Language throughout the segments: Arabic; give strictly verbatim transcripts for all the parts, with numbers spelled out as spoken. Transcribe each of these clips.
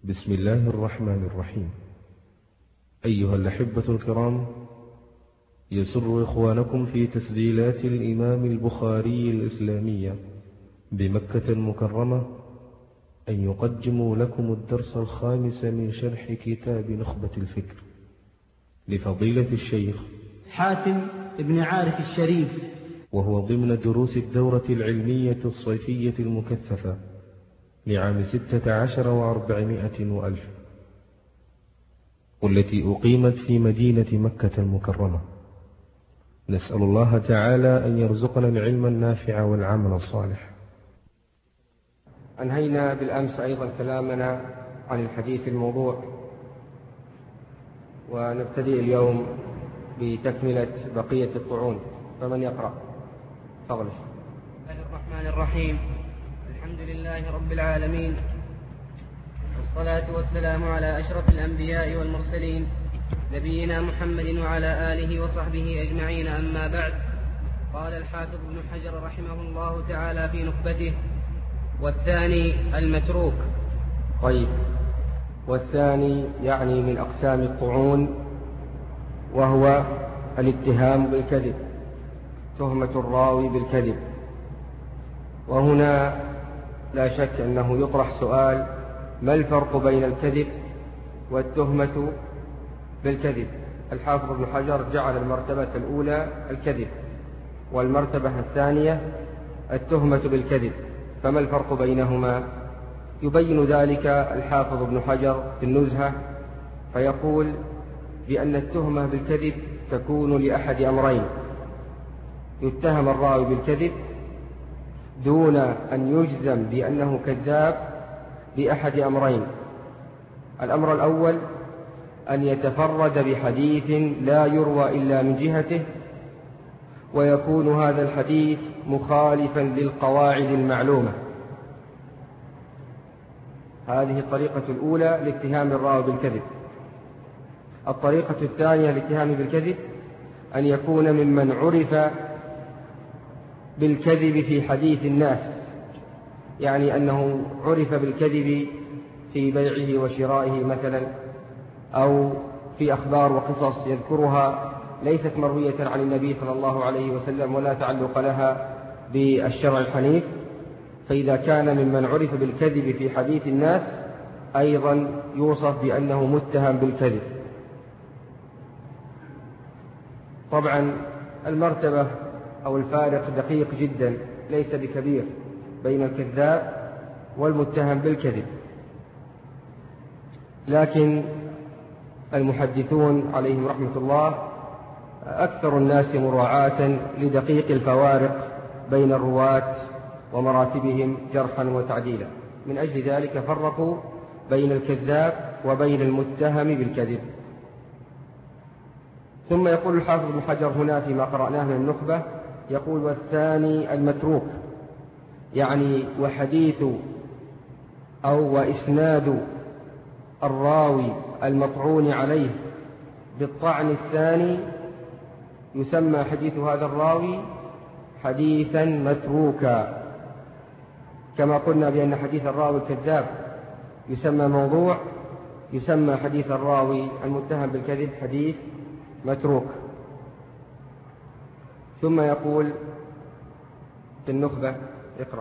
بسم الله الرحمن الرحيم. أيها الأحبة الكرام، يسر إخوانكم في تسجيلات الإمام البخاري الإسلامية بمكة المكرمة أن يقدموا لكم الدرس الخامس من شرح كتاب نخبة الفكر لفضيلة الشيخ حاتم بن عارف الشريف، وهو ضمن دروس الدورة العلمية الصيفية المكثفة لعام ستة عشر وأربعمائة وألف، والتي أقيمت في مدينة مكة المكرمة. نسأل الله تعالى أن يرزقنا العلم النافع والعمل الصالح. أنهينا بالأمس أيضا كلامنا عن الحديث الموضوع، ونبتدئ اليوم بتكملة بقية الطعون. فمن يقرأ؟ تفضل. بسم الله الرحمن الرحيم. الحمد لله رب العالمين، والصلاة والسلام على أشرف الأنبياء والمرسلين، نبينا محمد وعلى آله وصحبه أجمعين. أما بعد، قال الحافظ ابن حجر رحمه الله تعالى في نخبته: والثاني المتروك. طيب، والثاني يعني من أقسام الطعون، وهو الاتهام بالكذب، تهمة الراوي بالكذب. وهنا لا شك أنه يطرح سؤال: ما الفرق بين الكذب والتهمة بالكذب؟ الحافظ ابن حجر جعل المرتبة الأولى الكذب، والمرتبة الثانية التهمة بالكذب، فما الفرق بينهما؟ يبين ذلك الحافظ ابن حجر في النزهة، فيقول بأن التهمة بالكذب تكون لأحد أمرين: يتهم الراوي بالكذب دون أن يجزم بأنه كذاب بأحد أمرين. الأمر الأول أن يتفرد بحديث لا يروى إلا من جهته، ويكون هذا الحديث مخالفا للقواعد المعلومة. هذه الطريقة الأولى لاتهام الراوي بالكذب. الطريقة الثانية للاتهام بالكذب أن يكون ممن عرف بالكذب في حديث الناس، يعني أنه عرف بالكذب في بيعه وشرائه مثلا، أو في أخبار وقصص يذكرها ليست مروية عن النبي صلى الله عليه وسلم ولا تعلق لها بالشرع الحنيف. فإذا كان ممن عرف بالكذب في حديث الناس أيضا يوصف بأنه متهم بالكذب. طبعا المرتبة أو الفارق دقيق جدا، ليس بكبير، بين الكذاب والمتهم بالكذب، لكن المحدثون عليهم رحمة الله أكثر الناس مراعاة لدقيق الفوارق بين الرواة ومراتبهم جرحا وتعديلا، من أجل ذلك فرقوا بين الكذاب وبين المتهم بالكذب. ثم يقول الحافظ ابن حجر هنا فيما قرأناه من النخبة، يقول: والثاني المتروك، يعني وحديث أو وإسناد الراوي المطعون عليه بالطعن الثاني يسمى حديث هذا الراوي حديثا متروكا، كما قلنا بأن حديث الراوي الكذاب يسمى موضوع، يسمى حديث الراوي المتهم بالكذب حديث متروك. ثم يقول في النخبة: اقرأ.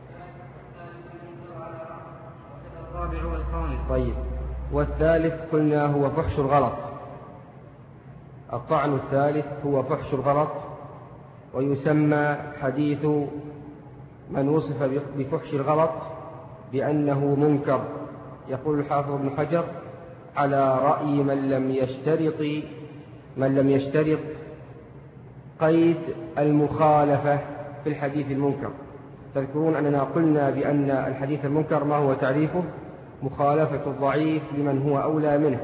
الرابع والخامس. طيب، والثالث قلنا هو فحش الغلط. الطعن الثالث هو فحش الغلط، ويسمى حديث من وصف بفحش الغلط بأنه منكر. يقول الحافظ ابن حجر: على رأي من لم يشترط من لم يشترط قيد المخالفة في الحديث المنكر. تذكرون أننا قلنا بأن الحديث المنكر ما هو تعريفه؟ مخالفة الضعيف لمن هو أولى منه.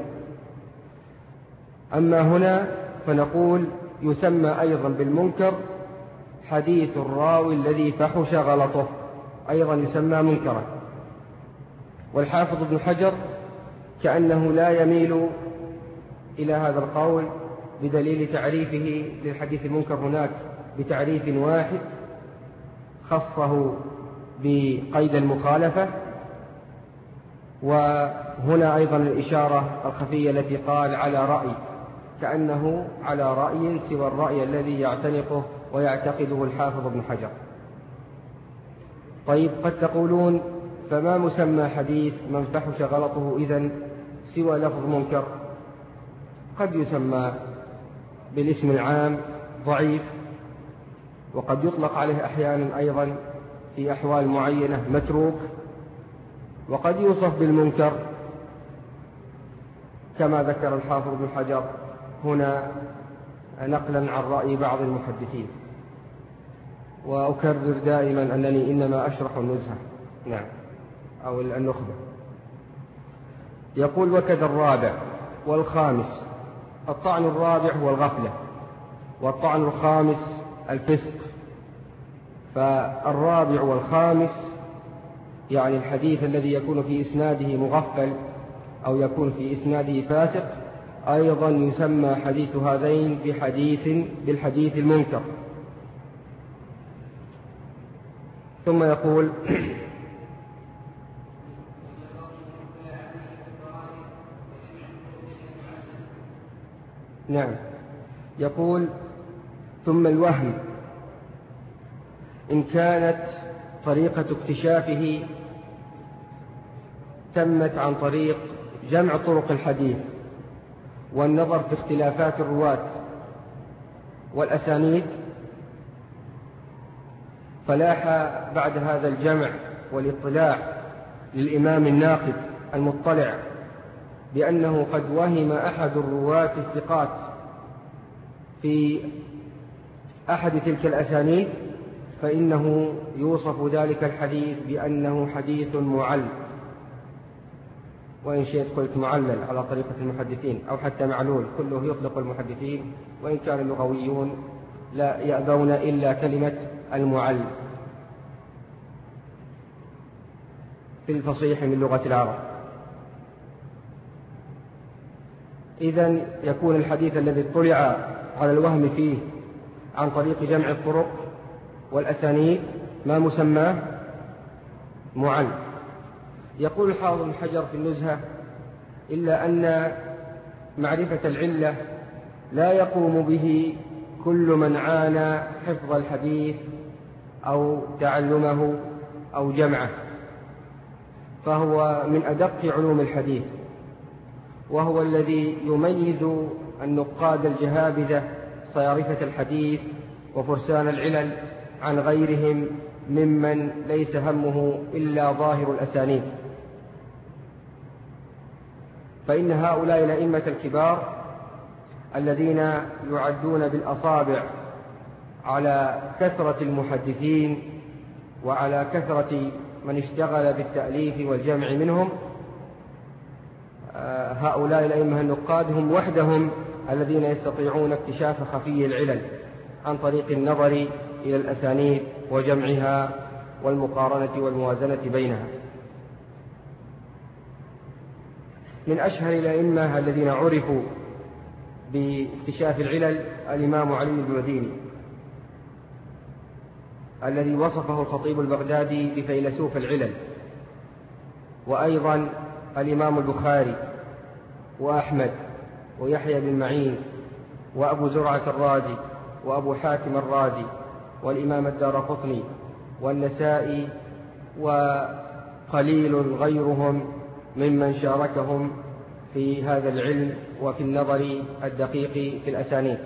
أما هنا فنقول يسمى أيضا بالمنكر حديث الراوي الذي فحش غلطه، أيضا يسمى منكرا. والحافظ ابن حجر كأنه لا يميل إلى هذا القول بدليل تعريفه للحديث المنكر هناك بتعريف واحد خصه بقيد المخالفة، وهنا أيضا الإشارة الخفية التي قال على رأي، كأنه على رأي سوى الرأي الذي يعتنقه ويعتقده الحافظ ابن حجر. طيب، قد تقولون فما مسمى حديث من فحش غلطه إذن سوى لفظ منكر؟ قد يسمى بالاسم العام ضعيف، وقد يطلق عليه أحيانا أيضا في أحوال معينة متروك، وقد يوصف بالمنكر كما ذكر الحافظ ابن حجر هنا نقلا عن رأي بعض المحدثين. وأكرر دائما أنني إنما أشرح النزهة نعم أو النخبة. يقول: وكذا الرابع والخامس. الطعن الرابع هو الغفلة، والطعن الخامس الفسق. فالرابع والخامس يعني الحديث الذي يكون في إسناده مغفل أو يكون في إسناده فاسق أيضا يسمى حديث هذين بحديث بالحديث المنكر. ثم يقول: نعم يقول: ثم الوهم إن كانت طريقة اكتشافه تمت عن طريق جمع طرق الحديث والنظر في اختلافات الرواة والأسانيد، فلاح بعد هذا الجمع والاطلاع للإمام الناقد المطلع بأنه قد وهم أحد الرواة الثقات في أحد تلك الأسانيد، فإنه يوصف ذلك الحديث بأنه حديث معل، وإن شئت قلت معلل على طريقة المحدثين، أو حتى معلول، كله يطلق المحدثين، وإن كان اللغويون لا يأبون إلا كلمة المعل في الفصيح من لغة العرب. إذن يكون الحديث الذي اطلع على الوهم فيه عن طريق جمع الطرق والأسانيد ما مسماه معل. يقول الحافظ ابن حجر في النزهة: إلا أن معرفة العلة لا يقوم به كل من عانى حفظ الحديث أو تعلمه أو جمعه، فهو من أدق علوم الحديث، وهو الذي يميز النقاد الجهابذة صيارفة الحديث وفرسان العلل عن غيرهم ممن ليس همه إلا ظاهر الأسانيد. فإن هؤلاء الأئمة الكبار الذين يعدون بالأصابع على كثرة المحدثين وعلى كثرة من اشتغل بالتأليف والجمع منهم، هؤلاء الأئمة النقاد هم وحدهم الذين يستطيعون اكتشاف خفي العلل عن طريق النظر إلى الأسانيد وجمعها والمقارنة والموازنة بينها. من أشهر الأئمة الذين عرفوا باكتشاف العلل الإمام علي بن المديني، الذي وصفه الخطيب البغدادي بفيلسوف العلل، وأيضا الإمام البخاري وأحمد ويحيى بن معين وأبو زرعة الرازي وأبو حاتم الرازي والإمام الدارقطني والنسائي وقليل غيرهم ممن شاركهم في هذا العلم وفي النظر الدقيق في الأسانيد.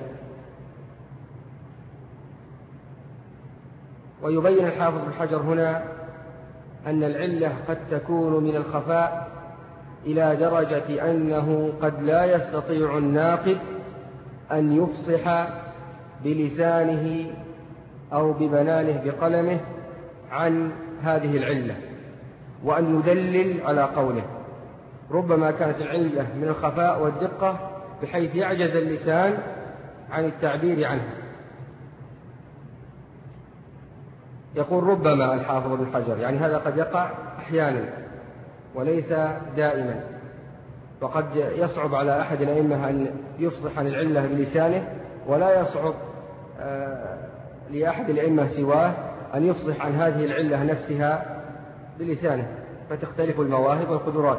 ويبين الحافظ بن حجر هنا أن العلة قد تكون من الخفاء إلى درجة أنه قد لا يستطيع الناقد أن يفصح بلسانه أو ببنانه بقلمه عن هذه العلة وأن يدلل على قوله. ربما كانت العلة من الخفاء والدقة بحيث يعجز اللسان عن التعبير عنها. يقول ربما الحافظ ابن حجر، يعني هذا قد يقع أحيانا وليس دائما، وقد يصعب على أحد الأئمة أن يفصح عن العلة بلسانه، ولا يصعب لأحد الأئمة سواه أن يفصح عن هذه العلة نفسها بلسانه. فتختلف المواهب والقدرات.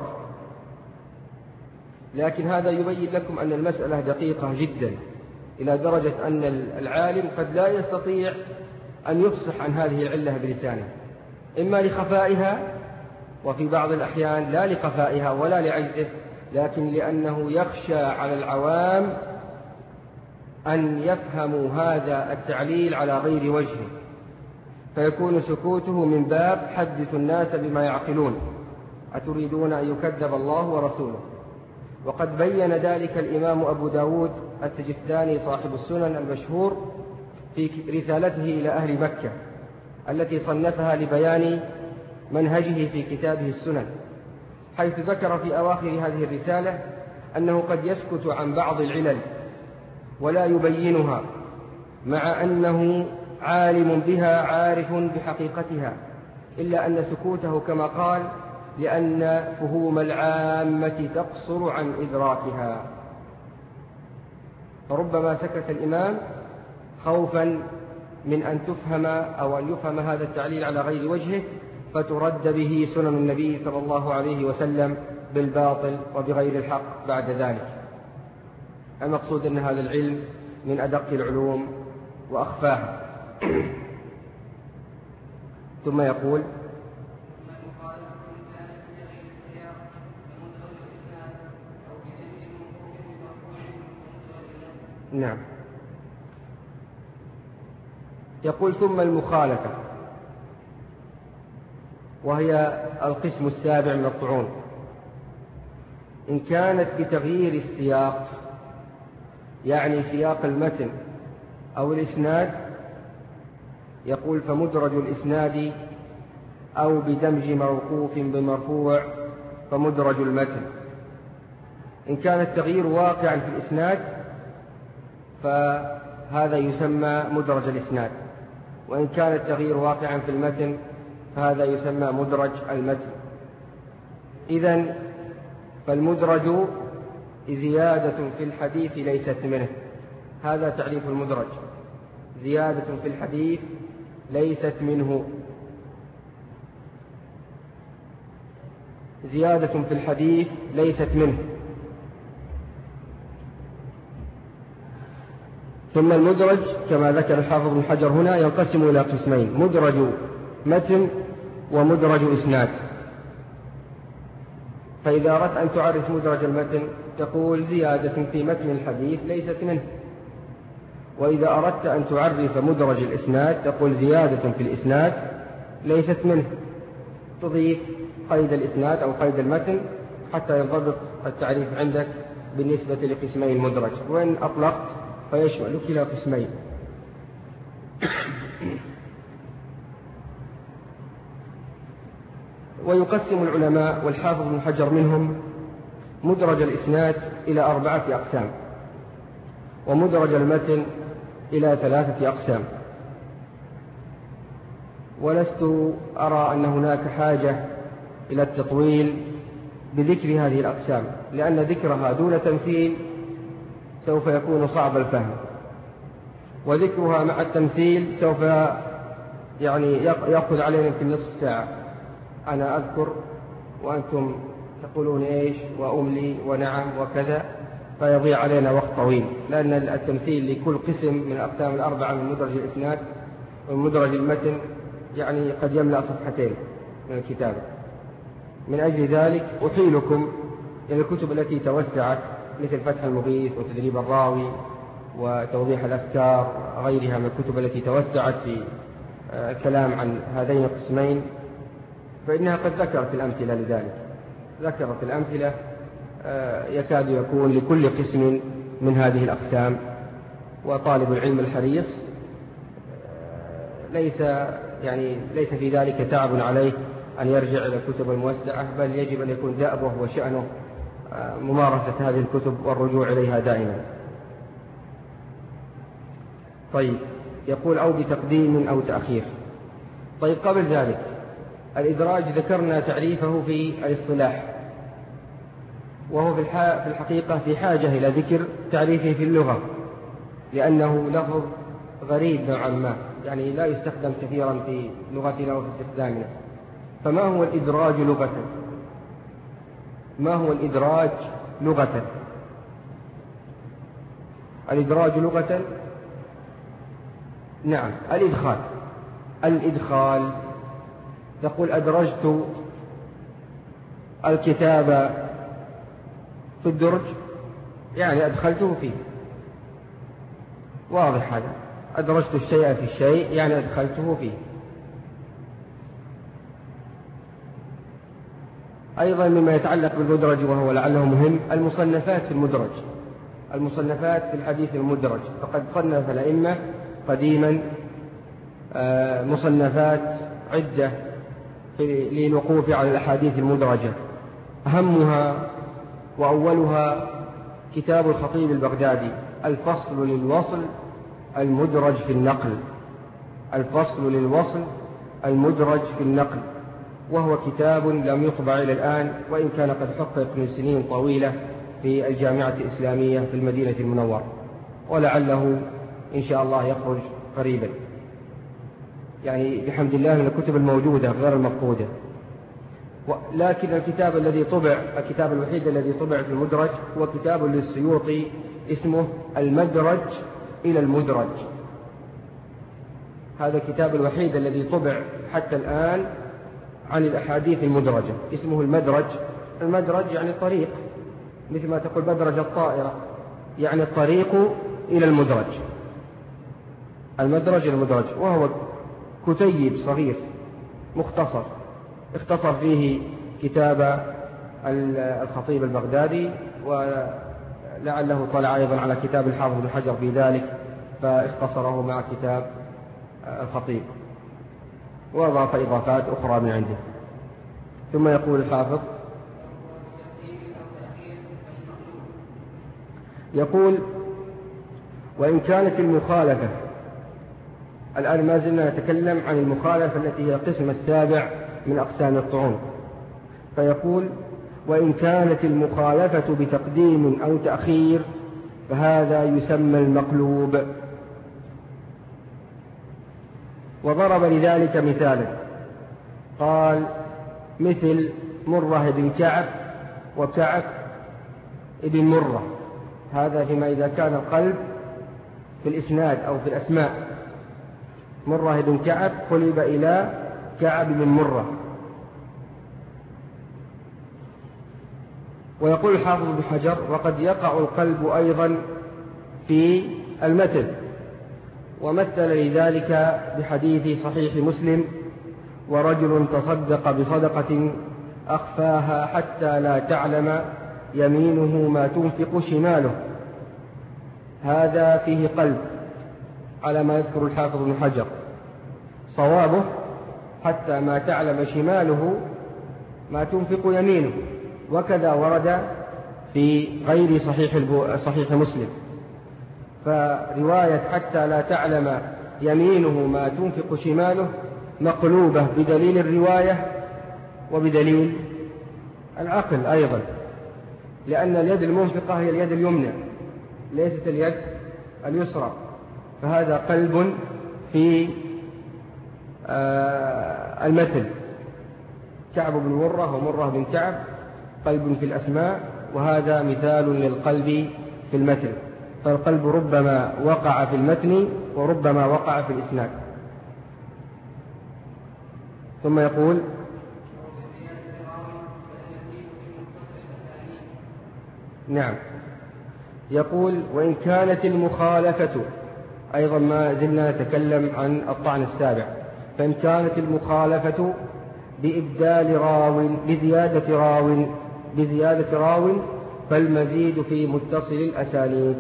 لكن هذا يبين لكم أن المسألة دقيقة جدا، إلى درجة أن العالم قد لا يستطيع أن يفصح عن هذه العلة بلسانه، إما لخفائها، وفي بعض الأحيان لا لخفائها ولا لعجزه، لكن لأنه يخشى على العوام أن يفهموا هذا التعليل على غير وجهه، فيكون سكوته من باب حدث الناس بما يعقلون، أتريدون أن يكذب الله ورسوله. وقد بين ذلك الإمام أبو داود السجستاني صاحب السنن المشهور في رسالته إلى أهل مكة التي صنفها لبيان منهجه في كتابه السنن، حيث ذكر في أواخر هذه الرسالة أنه قد يسكت عن بعض العلل ولا يبينها، مع أنه عالم بها عارف بحقيقتها، إلا أن سكوته كما قال لأن فهوم العامة تقصر عن إدراكها. فربما سكت الإمام خوفا من أن تفهم أو أن يفهم هذا التعليل على غير وجهه، فترد به سنن النبي صلى الله عليه وسلم بالباطل وبغير الحق بعد ذلك. المقصود أن هذا العلم من أدق العلوم وأخفاها. ثم يقول: نعم، يقول: ثم المخالفة، وهي القسم السابع من الطعون، إن كانت بتغيير السياق، يعني سياق المتن أو الإسناد، يقول: فمدرج الإسناد، أو بدمج موقوف بمرفوع فمدرج المتن. إن كان التغيير واقعا في الإسناد فهذا يسمى مدرج الإسناد، وإن كان التغيير واقعا في المتن فهذا يسمى مدرج المتن. إذن فالمدرج زيادة في الحديث ليست منه، هذا تعريف المدرج: زيادة في الحديث ليست منه. زيادة في الحديث ليست منه. ثم المدرج كما ذكر الحافظ ابن حجر هنا ينقسم إلى قسمين: مدرج متن ومدرج إسناد. فإذا أردت أن تعرف مدرج المتن تقول: زيادة في متن الحديث ليست منه. وإذا أردت أن تعرف مدرج الإسناد تقول: زيادة في الإسناد ليست منه. تضيف قيد الإسناد أو قيد المتن حتى ينضبط التعريف عندك بالنسبة لقسمي المدرج، وإن أطلقت فيشمل كلا قسمين. ويقسم العلماء والحافظ ابن حجر منهم مدرج الإسناد إلى أربعة أقسام، ومدرج المتن إلى ثلاثة أقسام. ولست أرى أن هناك حاجة إلى التطويل بذكر هذه الأقسام، لأن ذكرها دون تمثيل سوف يكون صعب الفهم، وذكرها مع التمثيل سوف يعني يأخذ علينا في نصف ساعة. أنا أذكر وأنتم تقولون إيش وأملي ونعم وكذا، فيضيع علينا وقت طويل، لأن التمثيل لكل قسم من الأقسام الأربعة من مدرج الإسناد ومدرج المتن يعني قد يملأ صفحتين من الكتاب. من أجل ذلك أحيلكم إلى الكتب التي توسعت مثل فتح المغيث وتدريب الراوي وتوضيح الأفكار غيرها من الكتب التي توسعت في الكلام عن هذين القسمين، فإنها قد ذكرت الأمثلة لذلك. ذكرت الأمثلة يكاد يكون لكل قسم من هذه الأقسام. وطالب العلم الحريص ليس يعني ليس في ذلك تعب عليه أن يرجع إلى الكتب الموسعة، بل يجب أن يكون دأبه وشأنه ممارسة هذه الكتب والرجوع إليها دائما. طيب، يقول: أو بتقديم أو تأخير. طيب، قبل ذلك الإدراج ذكرنا تعريفه في الاصطلاح، وهو في الحقيقة في حاجة إلى ذكر تعريفه في اللغة، لأنه لفظ غريب نوعا ما، يعني لا يستخدم كثيرا في لغتنا وفي استخدامنا. فما هو الإدراج لغة؟ ما هو الإدراج لغة؟ الإدراج لغة نعم الإدخال. الإدخال تقول أدرجت الكتاب في الدرج، يعني أدخلته فيه، واضح هذا. أدرجت الشيء في الشيء يعني أدخلته فيه. أيضا مما يتعلق بالمدرج وهو لعله مهم المصنفات في المدرج، المصنفات في الحديث المدرج. فقد صنف الأئمة قديما مصنفات عدة للوقوف على الأحاديث المدرجة. أهمها وأولها كتاب الخطيب البغدادي الفصل للوصل المدرج في النقل، الفصل للوصل المدرج في النقل، وهو كتاب لم يطبع إلى الآن، وإن كان قد حقق من سنين طويلة في الجامعة الإسلامية في المدينة المنورة، ولعله إن شاء الله يخرج قريبا، يعني بحمد الله من الكتب الموجودة غير المفقودة. لكن الكتاب الذي طبع، الكتاب الوحيد الذي طبع في المدرج هو كتاب للسيوطي اسمه المدرج إلى المدرج. هذا الكتاب الوحيد الذي طبع حتى الآن عن الأحاديث المدرجة، اسمه المدرج. المدرج يعني الطريق، مثل ما تقول مدرج الطائرة، يعني الطريق إلى المدرج، المدرج إلى المدرج. وهو كتيب صغير مختصر اختصر فيه كتاب الخطيب البغدادي، ولعله طلع أيضا على كتاب الحافظ بن حجر في ذلك فاختصره مع كتاب الخطيب، وأضاف إضافات أخرى من عنده. ثم يقول الحافظ، يقول وإن كانت المخالفة، الآن ما زلنا نتكلم عن المخالفة التي هي القسم السابع من أقسام الطعون. فيقول وإن كانت المخالفة بتقديم أو تأخير فهذا يسمى المقلوب. وضرب لذلك مثالا، قال مثل مرة بن كعب وكعب ابن مرة، هذا فيما إذا كان القلب في الإسناد أو في الأسماء. مرة بن كعب قلب إلى كعب بن مرة. ويقول الحافظ بن حجر وقد يقع القلب أيضا في المتن، ومثل لذلك بحديث صحيح مسلم ورجل تصدق بصدقة أخفاها حتى لا تعلم يمينه ما تنفق شماله، هذا فيه قلب على ما يذكر الحافظ بن حجر. صوابه حتى ما تعلم شماله ما تنفق يمينه، وكذا ورد في غير صحيح, صحيح مسلم. فرواية حتى لا تعلم يمينه ما تنفق شماله مقلوبة بدليل الرواية وبدليل العقل أيضا، لأن اليد المنفقة هي اليد اليمنى ليست اليد اليسرى. فهذا قلب في المثل، كعب بن مرة ومرة بن كعب قلب في الأسماء، وهذا مثال للقلب في المثل. فالقلب ربما وقع في المتن وربما وقع في الإسناد. ثم يقول نعم، يقول وإن كانت المخالفة، أيضا ما زلنا نتكلم عن الطعن السابع، فإن كانت المخالفة بإبدال راو بزيادة راو بزيادة راو فالمزيد في متصل الأسانيد.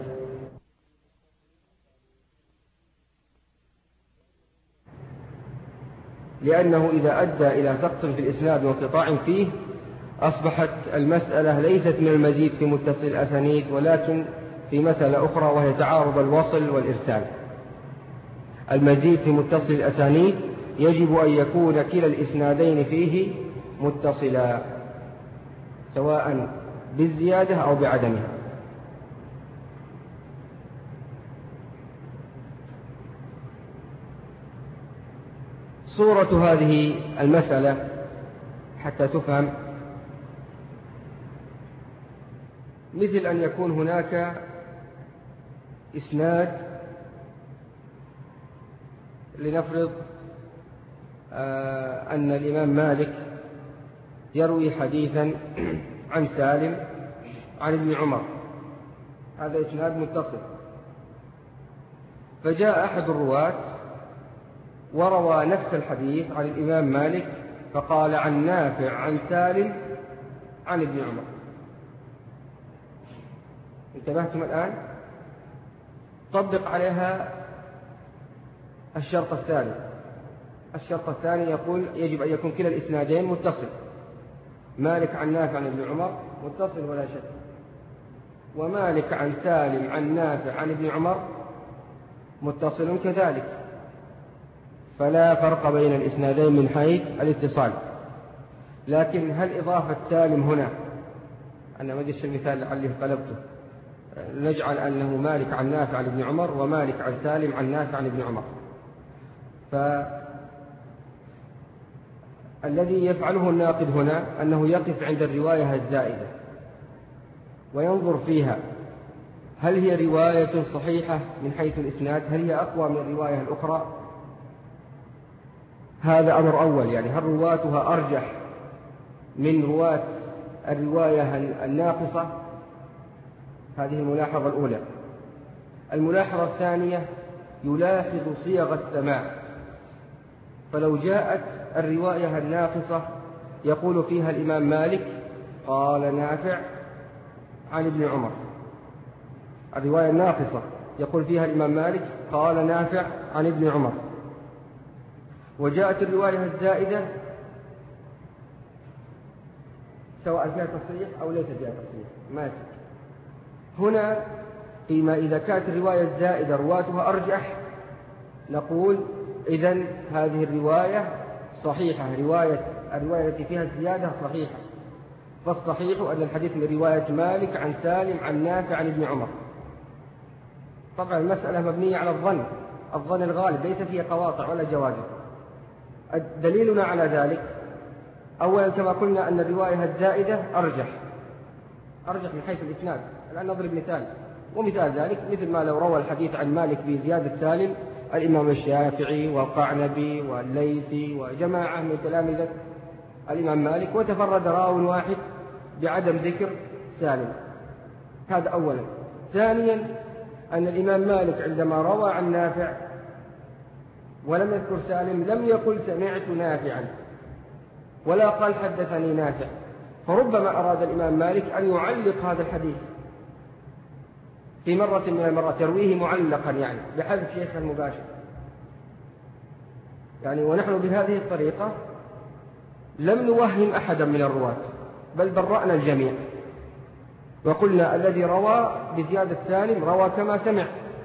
لأنه إذا أدى إلى سقط في الإسناد وانقطاع فيه أصبحت المسألة ليست من المزيد في متصل الأسانيد، ولكن في مسألة أخرى وهي تعارض الوصل والإرسال. المزيد في متصل الأسانيد يجب أن يكون كلا الإسنادين فيه متصلا سواء بالزيادة أو بعدمها. صورة هذه المسألة حتى تفهم، مثل أن يكون هناك إسناد، لنفرض آه أن الإمام مالك يروي حديثا عن سالم عن ابن عمر، هذا إسناد متصل، فجاء أحد الرواة وروى نفس الحديث عن الإمام مالك فقال عن نافع عن سالم عن ابن عمر. انتبهتم الآن؟ طبق عليها الشرط الثاني. الشرط الثاني يقول يجب أن يكون كلا الإسنادين متصل، مالك عن نافع عن ابن عمر متصل ولا شك، ومالك عن سالم عن نافع عن ابن عمر متصل كذلك، فلا فرق بين الإسنادين من حيث الاتصال. لكن هل إضافة سالم هنا، أنا ما أدري المثال لعلي قلبته، نجعل أنه مالك عن نافع عن ابن عمر ومالك عن سالم عن نافع عن ابن عمر، فالذي يفعله الناقد هنا أنه يقف عند الرواية الزائدة وينظر فيها هل هي رواية صحيحة من حيث الإسناد، هل هي أقوى من الرواية الأخرى. هذا أمر أول، يعني هل رواتها أرجح من رواة الرواية الناقصة. هذه الملاحظة الأولى. الملاحظة الثانية يلاحظ صيغ السماع، فلو جاءت الرواية الناقصة يقول فيها الإمام مالك قال نافع عن ابن عمر، الرواية الناقصة يقول فيها الإمام مالك قال نافع عن ابن عمر، وجاءت الرواية الزائدة سواء فيها تصريح أو ليس فيها تصريح ما يفرق. هنا فيما إذا كانت الرواية الزائدة رواتها أرجح نقول إذن هذه الرواية صحيحة، رواية الرواية التي فيها الزيادة صحيحة، فالصحيح أن الحديث من رواية مالك عن سالم عن نافع عن ابن عمر. طبعا المسألة مبنية على الظن، الظن الغالب ليس فيه قواطع ولا جوازم. دليلنا على ذلك أولا كما قلنا أن الرواية الزائدة أرجح أرجح من حيث الإسناد. الآن نضرب مثال، ومثال ذلك مثل ما لو روى الحديث عن مالك بزيادة سالم الإمام الشافعي والقعنبي والليثي وجماعة من تلامذة الإمام مالك، وتفرد راو واحد بعدم ذكر سالم، هذا أولا. ثانيا أن الإمام مالك عندما روى عن نافع ولم يذكر سالم لم يقل سمعت نافعا ولا قال حدثني نافع، فربما أراد الإمام مالك أن يعلق هذا الحديث في مرة من المرات، يرويه معلقا يعني بحذف شيخ المباشر يعني. ونحن بهذه الطريقة لم نوهم أحدا من الرواة بل برأنا الجميع، وقلنا الذي روى بزيادة سالم روى كما سمع،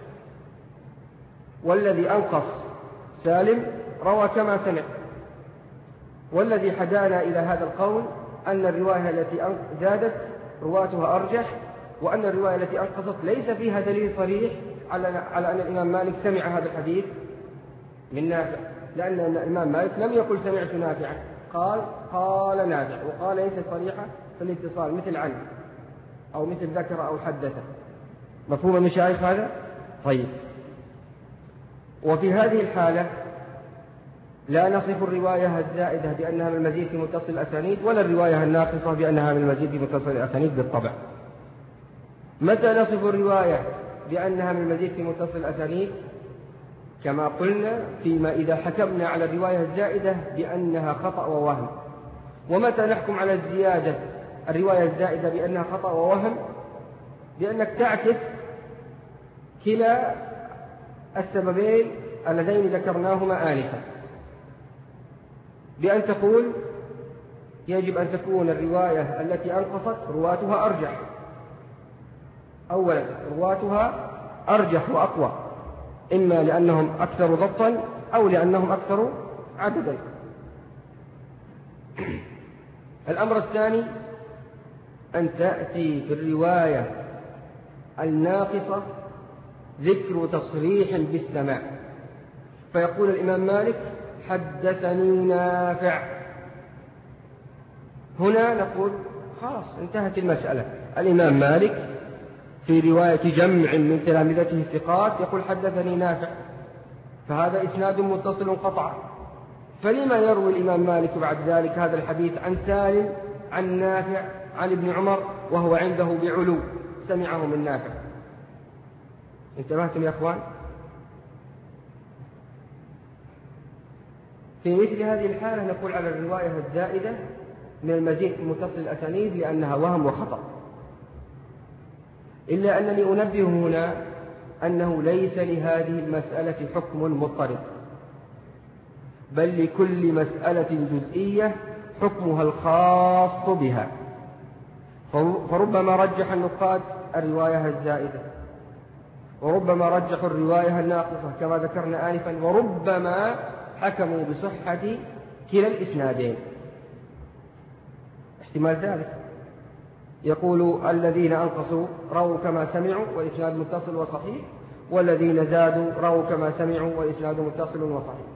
والذي أنقص سالم روى كما سمع، والذي حدانا إلى هذا القول أن الرواية التي زادت رواتها أرجح، وأن الرواية التي أنقصت ليس فيها دليل صريح على على أن الإمام مالك سمع هذا الحديث من نافع، لأن الإمام مالك لم يقل سمعت نافعا، قال قال نافع، وقال ليست صريحة في الاتصال مثل عن أو مثل ذكر أو حدث. مفهوم المشايخ هذا؟ طيب. وفي هذه الحالة لا نصف الرواية الزائدة بأنها من المزيد في متصل الأسانيد، ولا الرواية الناقصة بأنها من المزيد في متصل الأسانيد بالطبع. متى نصف الرواية بأنها من المزيد في متصل الأسانيد؟ كما قلنا فيما إذا حكمنا على الرواية الزائدة بأنها خطأ ووهم. ومتى نحكم على الزيادة الرواية الزائدة بأنها خطأ ووهم؟ بأنك تعكس كلا السببين اللذين ذكرناهما آنفا، بأن تقول يجب أن تكون الرواية التي أنقصت رواتها أرجح، أولا رواتها أرجح وأقوى، إما لأنهم أكثر ضبطا أو لأنهم أكثر عددا. الأمر الثاني أن تأتي في الرواية الناقصة ذكر تصريح بالسماع، فيقول الإمام مالك حدثني نافع، هنا نقول خلاص انتهت المسألة. الإمام مالك في رواية جمع من تلامذته الثقات يقول حدثني نافع، فهذا إسناد متصل قطعا. فلما يروي الإمام مالك بعد ذلك هذا الحديث عن سالم عن نافع عن ابن عمر وهو عنده بعلو سمعه من نافع؟ انتبهتم يا أخوان؟ في مثل هذه الحالة نقول على الرواية الزائدة من المزيد في متصل الأسانيد لأنها وهم وخطأ، إلا أنني أنبه هنا أنه ليس لهذه المسألة حكم مضطرد، بل لكل مسألة جزئية حكمها الخاص بها. فربما رجح النقاد الرواية الزائدة، وربما رجحوا الرواية الناقصة كما ذكرنا آنفا، وربما حكموا بصحة كلا الإسنادين. احتمال ذلك يقول الذين أنقصوا رووا كما سمعوا وإسناد متصل وصحيح، والذين زادوا رووا كما سمعوا وإسناد متصل وصحيح.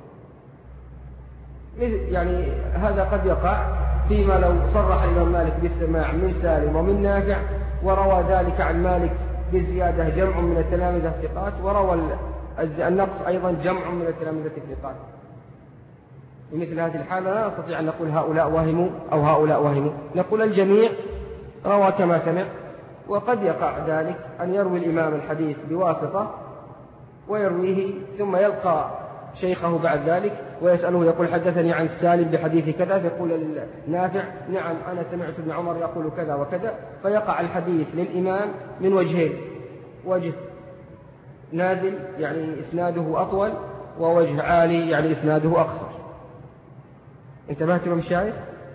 يعني هذا قد يقع فيما لو صرح الإمام مالك بالسماع من سالم ومن نافع وروى ذلك عن مالك بالزيادة جمع من التلامذة الثقات، وروى النقص أيضا جمع من التلامذة الثقات. في مثل هذه الحالة لا نستطيع أن نقول هؤلاء وهموا أو هؤلاء وهموا، نقول الجميع روى كما سمع. وقد يقع ذلك أن يروي الإمام الحديث بواسطة ويرويه ثم يلقى شيخه بعد ذلك ويسأله يقول حدثني عن سالم بحديث كذا، فيقول النافع نعم أنا سمعت ابن عمر يقول كذا وكذا، فيقع الحديث للإمام من وجهين: وجه نازل يعني إسناده أطول، ووجه عالي يعني إسناده أقصر. انتبهتم مشايخ؟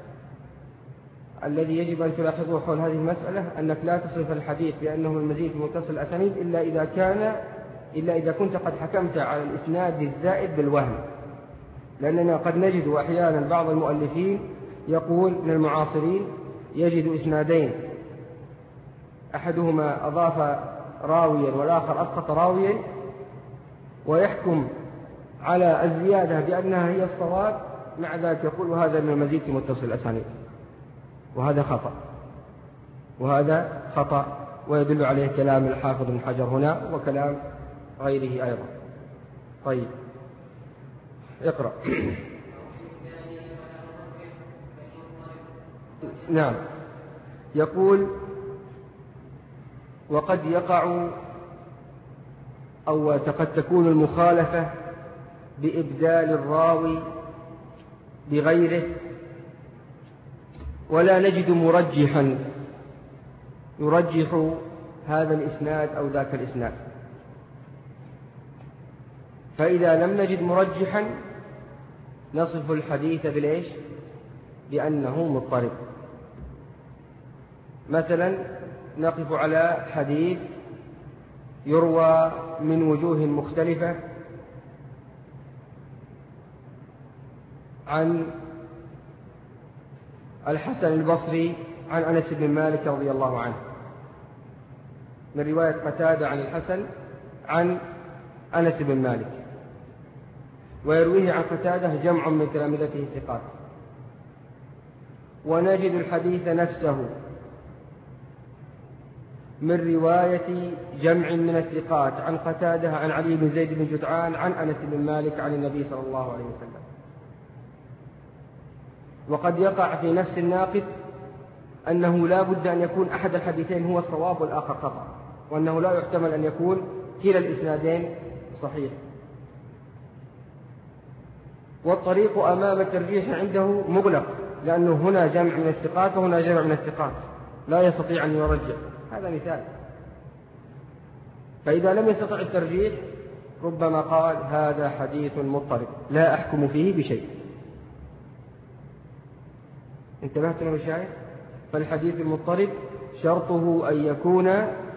الذي يجب أن تلاحظوه حول هذه المسألة أنك لا تصرف الحديث بأنه المزيد في متصل الأسانيد إلا إذا كان إلا إذا كنت قد حكمت على الإسناد الزائد بالوهم، لأننا قد نجد أحيانا بعض المؤلفين يقول من المعاصرين يجد إسنادين أحدهما أضاف راويا والآخر أسقط راويا، ويحكم على الزيادة بأنها هي الصواب، مع ذلك يقول وهذا من المزيد في متصل الأسانيد، وهذا خطأ وهذا خطأ ويدل عليه كلام الحافظ بن حجر هنا وكلام غيره أيضا. طيب اقرأ. نعم، يقول وقد يقع أو قد تكون المخالفة بإبدال الراوي بغيره، ولا نجد مرجحا يرجح هذا الإسناد أو ذاك الإسناد. فإذا لم نجد مرجحا نصف الحديث بالإيش؟ بأنه مضطرب. مثلا نقف على حديث يروى من وجوه مختلفة عن الحسن البصري عن أنس بن مالك رضي الله عنه، من رواية قتادة عن الحسن عن أنس بن مالك، ويرويه عن قتادة جمع من تلامذته الثقات، ونجد الحديث نفسه من رواية جمع من الثقات عن قتادة عن علي بن زيد بن جدعان عن أنس بن مالك عن النبي صلى الله عليه وسلم. وقد يقع في نفس الناقد أنه لا بد أن يكون أحد الحديثين هو الصواب والآخر خطأ، وأنه لا يحتمل أن يكون كلا الإسنادين صحيح. والطريق أمام الترجيح عنده مغلق، لأنه هنا جمع من الثقات وهنا جمع من الثقات، لا يستطيع أن يرجح. هذا مثال. فإذا لم يستطع الترجيح ربما قال هذا حديث مضطرب لا أحكم فيه بشيء. انتبهتم مشايخ؟ فالحديث المضطرب شرطه أن يكون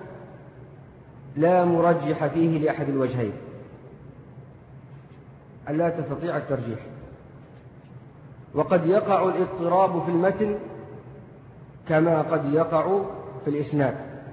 لا مرجح فيه لأحد الوجهين، ألا تستطيع الترجيح. وقد يقع الاضطراب في المتن كما قد يقع في الإسناد.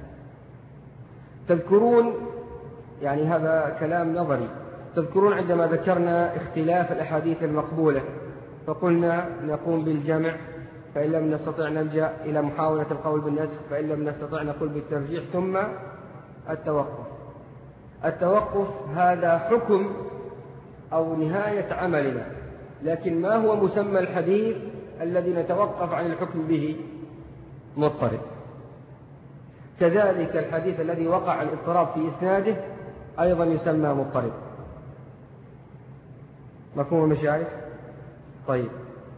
تذكرون يعني هذا كلام نظري، تذكرون عندما ذكرنا اختلاف الأحاديث المقبولة فقلنا نقوم بالجمع فإن لم نستطع نلجأ إلى محاولة القول بالنسخ، فإن لم نستطع نقول بالترجيح، ثم التوقف. التوقف هذا حكم أو نهاية عملنا، لكن ما هو مسمى الحديث الذي نتوقف عن الحكم به؟ مضطرب. كذلك الحديث الذي وقع الاضطراب في إسناده أيضا يسمى مضطرب. مفهوم مشايخ؟ طيب.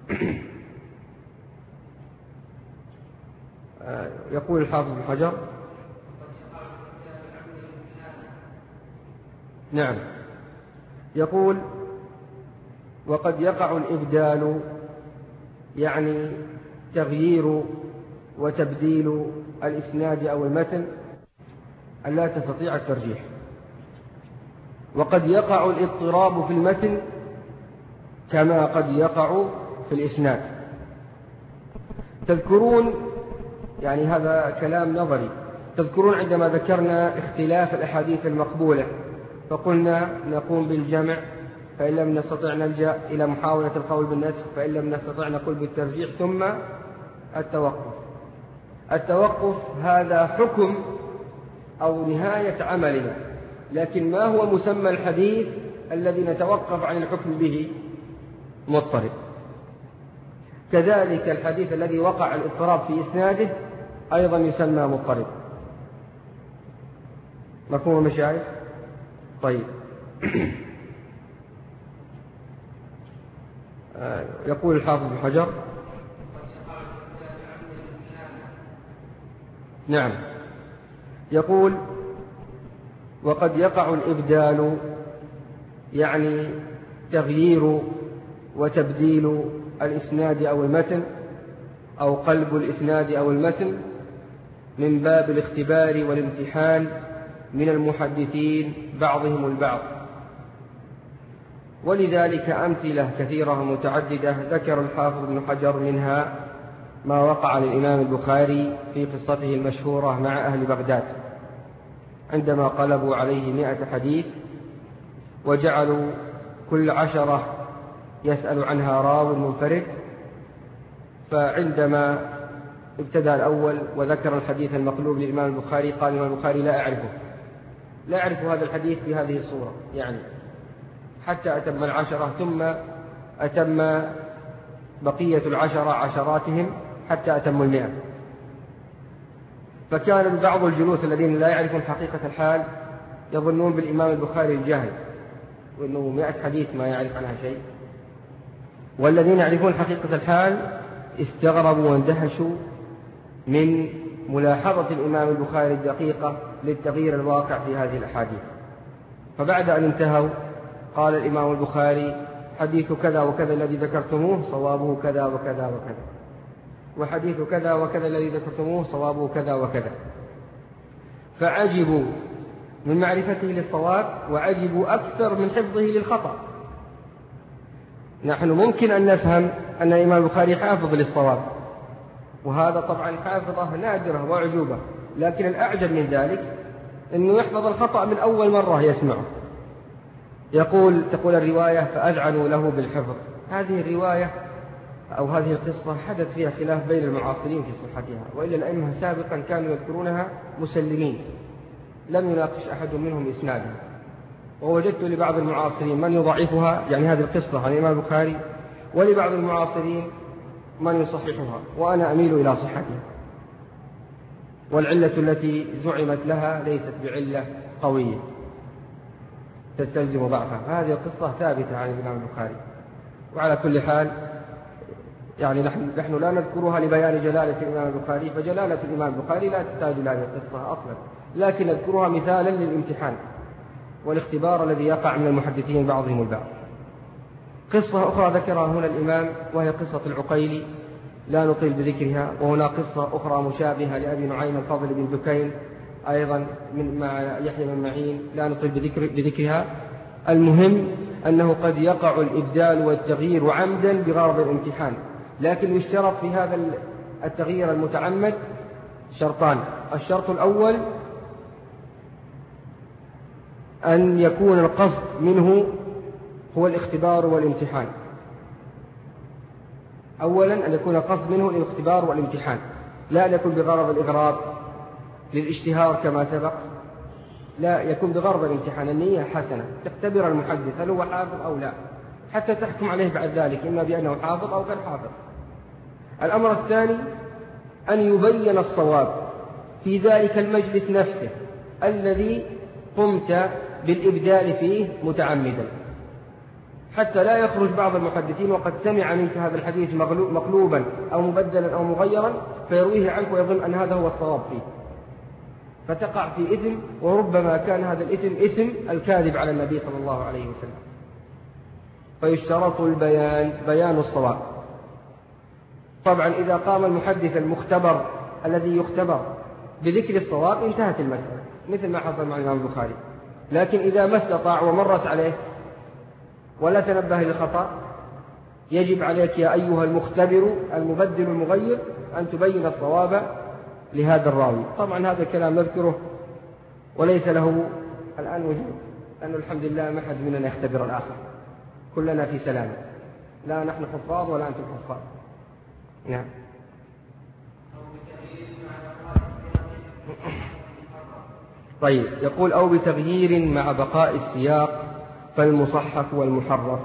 يقول الحافظ ابن حجر: نعم، يقول: وقد يقع الإبدال، يعني تغيير وتبديل الإسناد أو المتن أن لا تستطيع الترجيح. وقد يقع الاضطراب في المتن كما قد يقع في الإسناد. تذكرون، يعني هذا كلام نظري، تذكرون عندما ذكرنا اختلاف الأحاديث المقبولة فقلنا نقوم بالجمع، فإن لم نستطع نلجأ إلى محاولة القول بالنسخ، فإن لم نستطع نقول بالترجيح، ثم التوقف. التوقف هذا حكم أو نهاية عملنا، لكن ما هو مسمى الحديث الذي نتوقف عن الحكم به؟ مضطرب. كذلك الحديث الذي وقع الاضطراب في إسناده أيضا يسمى مضطرب. مفهوم مشايخ؟ طيب. يقول الحافظ ابن حجر: نعم، يقول: وقد يقع الإبدال، يعني تغيير وتبديل الإسناد أو المتن، أو قلب الإسناد أو المتن، من باب الاختبار والامتحان من المحدثين بعضهم البعض. ولذلك أمثلة كثيرة متعددة ذكر الحافظ ابن حجر، منها ما وقع للإمام البخاري في قصته المشهورة مع أهل بغداد عندما قلبوا عليه مئة حديث وجعلوا كل عشرة يسأل عنها راو منفرد. فعندما ابتدأ الأول وذكر الحديث المقلوب للإمام البخاري قال الإمام البخاري: لا أعرفه، لا أعرف هذا الحديث بهذه الصورة، يعني حتى أتم العشرة، ثم أتم بقية العشرة عشراتهم حتى أتموا المئة. فكان بعض الجلوس الذين لا يعرفون حقيقة الحال يظنون بالإمام البخاري الجاهل، وأنه مئة حديث ما يعرف عنها شيء، والذين يعرفون حقيقة الحال استغربوا واندهشوا من ملاحظة الإمام البخاري الدقيقة للتغيير الواقع في هذه الأحاديث. فبعد أن انتهوا قال الإمام البخاري: حديث كذا وكذا الذي ذكرتموه صوابه كذا وكذا وكذا، وحديث كذا وكذا الذي ذكرتموه صوابه كذا وكذا. فعجبوا من معرفته للصواب، وعجبوا أكثر من حفظه للخطأ. نحن ممكن أن نفهم أن الإمام البخاري حافظ للصواب، وهذا طبعا حافظة نادرة وعجوبة، لكن الأعجب من ذلك أنه يحفظ الخطأ من أول مرة يسمعه. يقول تقول الرواية: فأذعنوا له بالحفظ. هذه الرواية أو هذه القصة حدث فيها خلاف بين المعاصرين في صحتها، وإلا الأئمة سابقا كانوا يذكرونها مسلمين، لم يناقش أحد منهم إسنادها. ووجدت لبعض المعاصرين من يضعفها، يعني هذه القصة عن الإمام البخاري، ولبعض المعاصرين من يصححها، وأنا أميل إلى صحتها. والعلة التي زعمت لها ليست بعلة قوية تستلزم ضعفها. هذه القصة ثابتة عن الإمام البخاري. وعلى كل حال يعني نحن, نحن لا نذكرها لبيان جلالة الإمام البخاري، فجلالة الإمام البخاري لا تحتاج إلى هذه القصة أصلا، لكن نذكرها مثالا للامتحان والاختبار الذي يقع من المحدثين بعضهم البعض. قصة أخرى ذكرها هنا الإمام وهي قصة العقيلي، لا نطيل بذكرها. وهنا قصة أخرى مشابهة لأبي نعيم الفضل بن دكين أيضا من مع يحيى بن معين، لا نطيل بذكر بذكرها. المهم أنه قد يقع الإبدال والتغيير عمدا بغرض الامتحان، لكن يشترط في هذا التغيير المتعمد شرطان. الشرط الأول أن يكون القصد منه هو الاختبار والامتحان، أولا أن يكون القصد منه الاختبار والامتحان، لا أن يكون بغرض الإغراض للاشتهار كما سبق، لا، يكون بغرض الامتحان، النية حسنة، تختبر المحدث هل هو حافظ أو لا، حتى تحكم عليه بعد ذلك إما بأنه حافظ أو غير حافظ. الأمر الثاني أن يبين الصواب في ذلك المجلس نفسه الذي قمت بالإبدال فيه متعمدا، حتى لا يخرج بعض المحدثين وقد سمع منك هذا الحديث مقلوبا أو مبدلا أو مغيرا فيرويه عنك ويظن أن هذا هو الصواب فيه، فتقع في إثم، وربما كان هذا الإثم إثم الكاذب على النبي صلى الله عليه وسلم. فيشترط البيان، بيان الصواب. طبعا إذا قام المحدث المختبر الذي يختبر بذكر الصواب انتهت المسألة، مثل ما حصل مع الإمام البخاري. لكن إذا ما استطاع ومرت عليه ولا تنبه للخطأ، يجب عليك يا أيها المختبر المبدل المغير أن تبين الصواب لهذا الراوي. طبعا هذا الكلام نذكره وليس له الآن وجود، لأنه الحمد لله ما حد مننا يختبر الآخر، كلنا في سلام، لا نحن حفاظ ولا أنتم حفاظ. نعم. طيب، يقول أو بتغيير مع بقاء السياق فالمصحف والمحرف،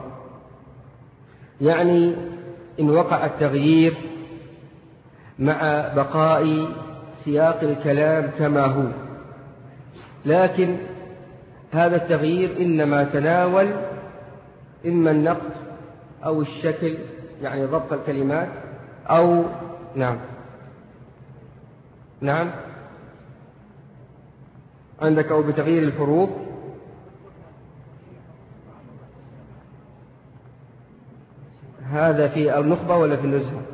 يعني إن وقع التغيير مع بقاء سياق الكلام كما هو، لكن هذا التغيير إنما تناول إما النقد أو الشكل، يعني ضبط الكلمات، أو نعم نعم عندك أو بتغيير الحروف. هذا في النخبة ولا في النزهة؟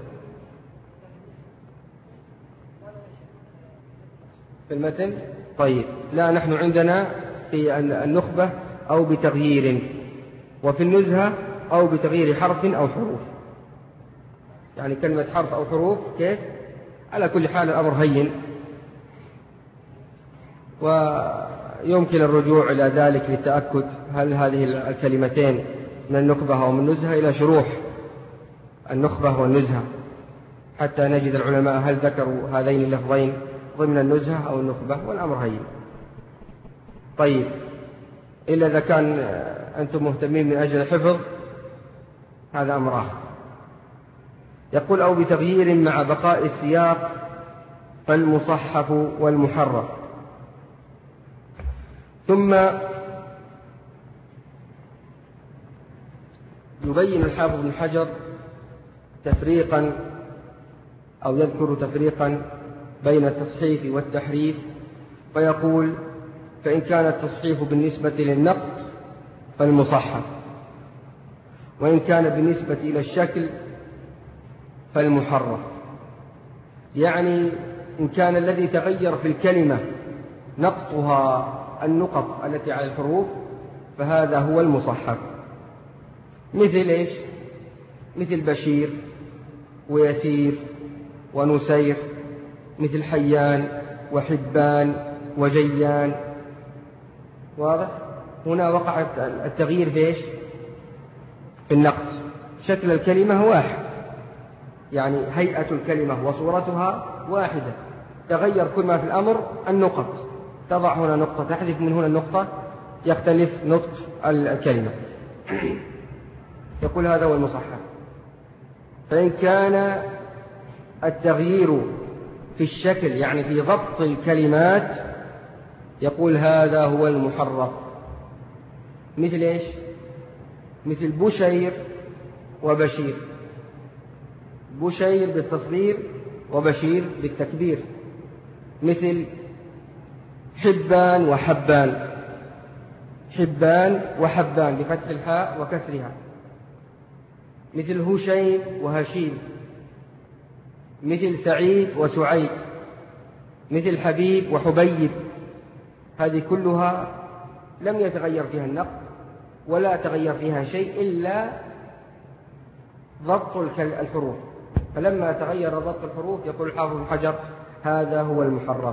في المتن. طيب، لا، نحن عندنا في النخبة أو بتغيير، وفي النزهة أو بتغيير حرف أو حروف، يعني كلمة حرف أو حروف كيف؟ على كل حال الأمر هين، ويمكن الرجوع إلى ذلك للتأكد هل هذه الكلمتين من النخبة أو من النزهة إلى شروح النخبة والنزهة، حتى نجد العلماء هل ذكروا هذين اللفظين ضمن النزهة أو النخبة، والأمر هين. طيب، إلا إذا كان أنتم مهتمين من أجل الحفظ هذا أمر آخر. يقول أو بتغيير مع بقاء السياق فالمصحف والمحرف. ثم يبين الحافظ ابن حجر تفريقا أو يذكر تفريقا بين التصحيف والتحريف، فيقول فإن كان التصحيف بالنسبة للنقد فالمصحف، وإن كان بالنسبة إلى الشكل فالمحرف. يعني إن كان الذي تغير في الكلمة نقطها النقط التي على الحروف فهذا هو المصحف. مثل إيش؟ مثل بشير ويسير ونسير، مثل حيان وحبان وجيان. واضح؟ هنا وقع التغيير في إيش؟ في النقط. شكل الكلمة واحد، يعني هيئة الكلمة وصورتها واحدة، تغير كل ما في الأمر النقط، تضع هنا نقطة تحذف من هنا النقطة، يختلف نطق الكلمة. يقول هذا هو المصحف. فإن كان التغيير في الشكل يعني في ضبط الكلمات يقول هذا هو المحرف. مثل إيش؟ مثل بشير وبشير، بشير بالتصغير وبشير بالتكبير. مثل حبان وحبان، حبان وحبان بفتح الحاء وكسرها. مثل هشيم وهشيم، مثل سعيد وسعيد، مثل حبيب وحبيب. هذه كلها لم يتغير فيها النقط ولا تغير فيها شيء إلا ضبط الحروف، فلما تغير ضبط الحروف يقول الحافظ ابن حجر هذا هو المحرف.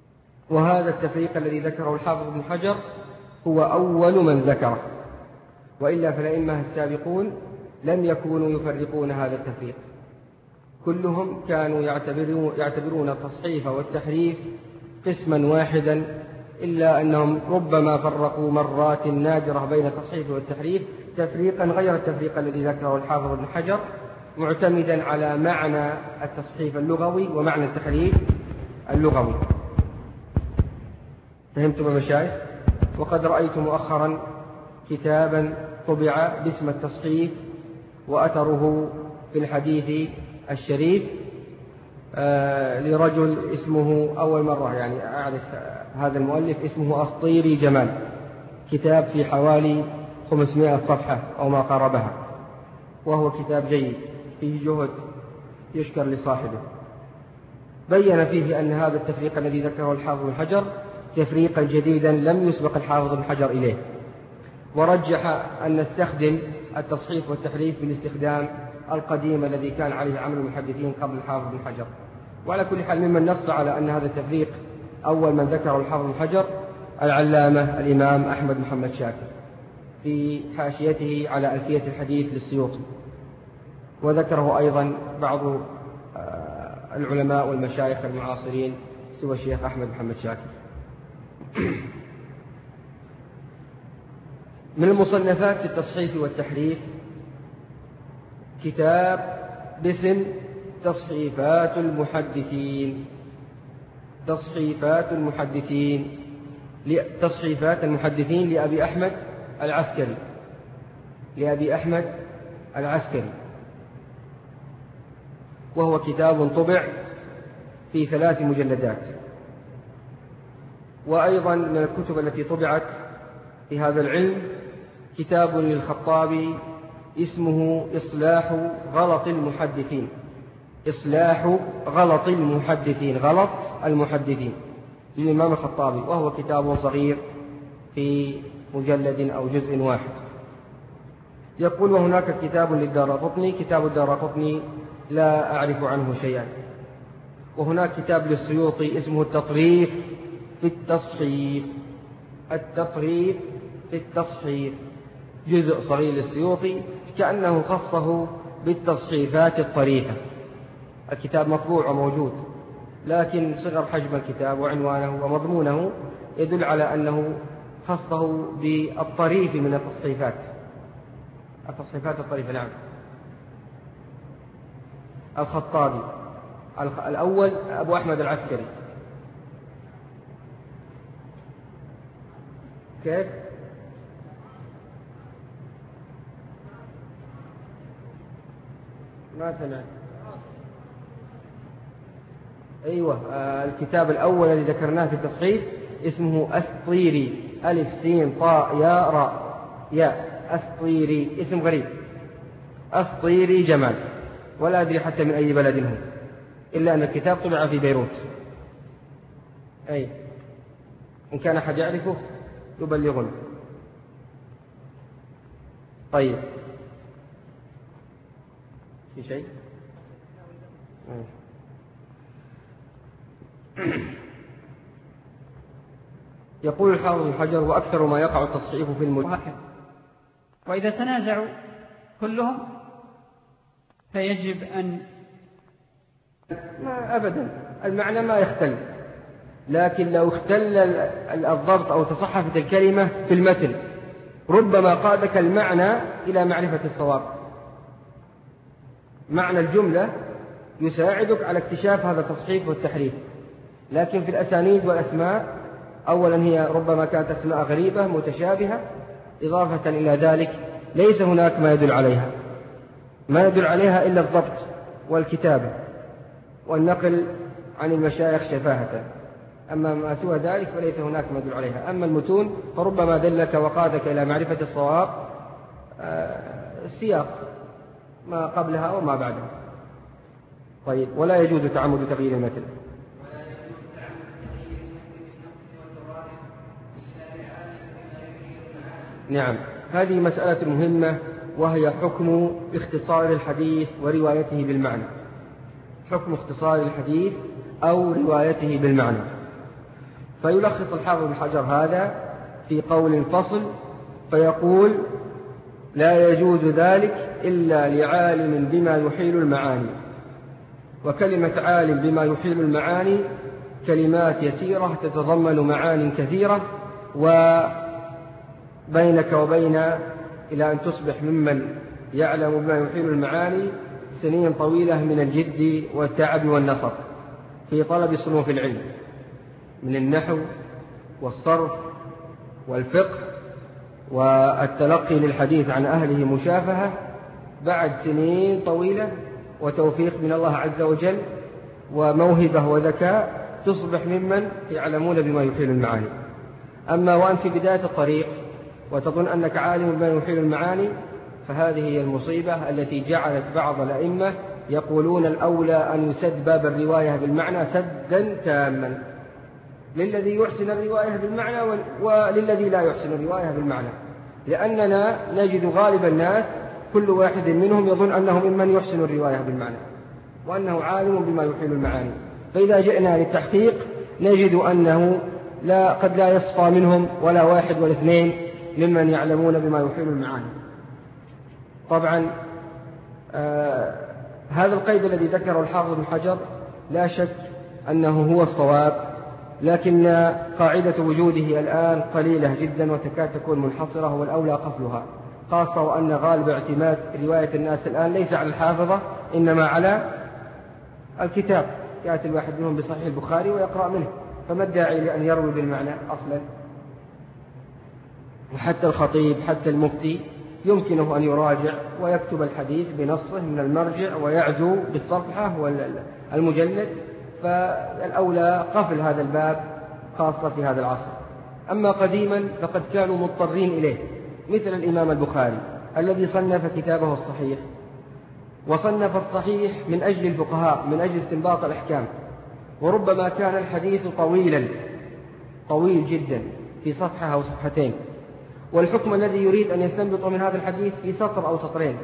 وهذا التفريق الذي ذكره الحافظ ابن حجر هو أول من ذكره، وإلا فالأئمة السابقون لم يكونوا يفرقون هذا التفريق، كلهم كانوا يعتبرون التصحيف والتحريف قسما واحدا، إلا أنهم ربما فرقوا مرات نادرة بين التصحيف والتحريف تفريقا غير التفريق الذي ذكره الحافظ ابن حجر، معتمدا على معنى التصحيف اللغوي ومعنى التحريف اللغوي. فهمتم المشايخ؟ وقد رأيت مؤخرا كتابا طبع باسم التصحيف وأثره في الحديث الشريف آه لرجل اسمه أول مرة يعني أعرف هذا المؤلف، اسمه أسطيري جمال، كتاب في حوالي خمسمائة صفحة أو ما قاربها، وهو كتاب جيد فيه جهد يشكر لصاحبه. بين فيه أن هذا التفريق الذي ذكره الحافظ بن حجر تفريقا جديدا لم يسبق الحافظ بن حجر إليه، ورجح أن نستخدم التصحيف والتحريف بالاستخدام القديم الذي كان عليه عمل المحدثين قبل الحافظ بن حجر. وعلى كل حال ممن نص على أن هذا التفريق أول من ذكره الحافظ بن حجر العلامة الإمام أحمد محمد شاكر في حاشيته على ألفية الحديث للسيوطي، وذكره أيضا بعض العلماء والمشايخ المعاصرين سوى الشيخ أحمد محمد شاكر. من المصنفات في التصحيف والتحريف كتاب باسم تصحيفات المحدثين، تصحيفات المحدثين تصحيفات المحدثين لأبي أحمد العسكري لأبي أحمد العسكري وهو كتاب طبع في ثلاث مجلدات. وأيضا من الكتب التي طبعت في هذا العلم كتاب للخطابي اسمه إصلاح غلط المحدثين، إصلاح غلط المحدثين غلط المحدثين للإمام الخطابي، وهو كتاب صغير في مجلد أو جزء واحد. يقول وهناك كتاب للدارقطني، كتاب الدارقطني لا أعرف عنه شيئا. وهناك كتاب للسيوطي اسمه التطريف في التصحيف، التطريف في التصحيف، جزء صغير للسيوطي كأنه خصه بالتصحيفات الطريفة. الكتاب مطبوع وموجود، لكن صغر حجم الكتاب وعنوانه ومضمونه يدل على أنه خصه بالطريف من التصحيفات، التصحيفات الطريفة. نعم. الخطابي الأول أبو أحمد العسكري. كيف؟ ما سمعت. أيوة، آه الكتاب الأول الذي ذكرناه في التصحيف اسمه أسطيري، ألف سين طاء يا راء يا، أسطيري، اسم غريب، أسطيري جمال، ولا أدري حتى من أي بلد هو، إلا أن الكتاب طبع في بيروت. أي إن كان أحد يعرفه يبلغنا. طيب، في شيء؟ يقول الحافظ بن حجر وأكثر ما يقع التصحيف في المجتمع، وإذا تنازعوا كلهم فيجب أن ما أبدا المعنى ما يختل، لكن لو اختل الضبط أو تصحفت الكلمة في المتن ربما قادك المعنى إلى معرفة الصواب. معنى الجملة يساعدك على اكتشاف هذا التصحيف والتحريف، لكن في الأسانيد والأسماء أولا هي ربما كانت أسماء غريبة متشابهة، إضافة إلى ذلك ليس هناك ما يدل عليها ما يدل عليها إلا الضبط والكتابة والنقل عن المشايخ شفاهة، أما ما سوى ذلك فليس هناك ما يدل عليها. أما المتون فربما دلك وقادك إلى معرفة الصواب السياق ما قبلها أو ما بعدها. طيب، ولا يجوز تعمد تغيير المتن. نعم، هذه مسألة مهمة، وهي حكم اختصار الحديث وروايته بالمعنى، حكم اختصار الحديث أو روايته بالمعنى. فيلخص الحافظ بن حجر هذا في قول فصل، فيقول لا يجوز ذلك إلا لعالم بما يحيل المعاني. وكلمة عالم بما يحيل المعاني كلمات يسيرة تتضمن معان كثيرة، وبينك وبين إلى أن تصبح ممن يعلم بما يحيل المعاني سنين طويلة من الجد والتعب والنصر في طلب صنوف العلم من النحو والصرف والفقه والتلقي للحديث عن أهله مشافهة بعد سنين طويلة وتوفيق من الله عز وجل وموهبة وذكاء تصبح ممن يعلمون بما يحيل المعاني. أما وأنت في بداية الطريق وتظن أنك عالم بما يحيل المعاني فهذه هي المصيبة التي جعلت بعض الأئمة يقولون الأولى أن يسد باب الرواية بالمعنى سدا تاما للذي يحسن الرواية بالمعنى وللذي لا يحسن الرواية بالمعنى، لأننا نجد غالب الناس كل واحد منهم يظن أنه ممن يحسن الرواية بالمعنى وأنه عالم بما يحيل المعاني، فإذا جئنا للتحقيق نجد أنه لا قد لا يصفى منهم ولا واحد ولا اثنين ممن يعلمون بما يحيل المعاني. طبعا آه هذا القيد الذي ذكره الحافظ ابن حجر لا شك أنه هو الصواب، لكن قاعدة وجوده الآن قليلة جدا وتكاد تكون منحصرة والأولى قفلها، خاصة وأن غالب اعتماد رواية الناس الآن ليس على الحافظة إنما على الكتاب، يأتي الواحد منهم بصحيح البخاري ويقرأ منه، فما الداعي لأن يروي بالمعنى أصلا؟ وحتى الخطيب حتى المفتي يمكنه أن يراجع ويكتب الحديث بنصه من المرجع ويعزو بالصفحة والمجلد، فالأولى قفل هذا الباب خاصة في هذا العصر. أما قديما فقد كانوا مضطرين إليه، مثل الإمام البخاري الذي صنف كتابه الصحيح، وصنف الصحيح من أجل الفقهاء من أجل استنباط الأحكام، وربما كان الحديث طويلا طويل جدا في صفحة أو صفحتين، والحكم الذي يريد أن يستنبط من هذا الحديث في سطر أو سطرين،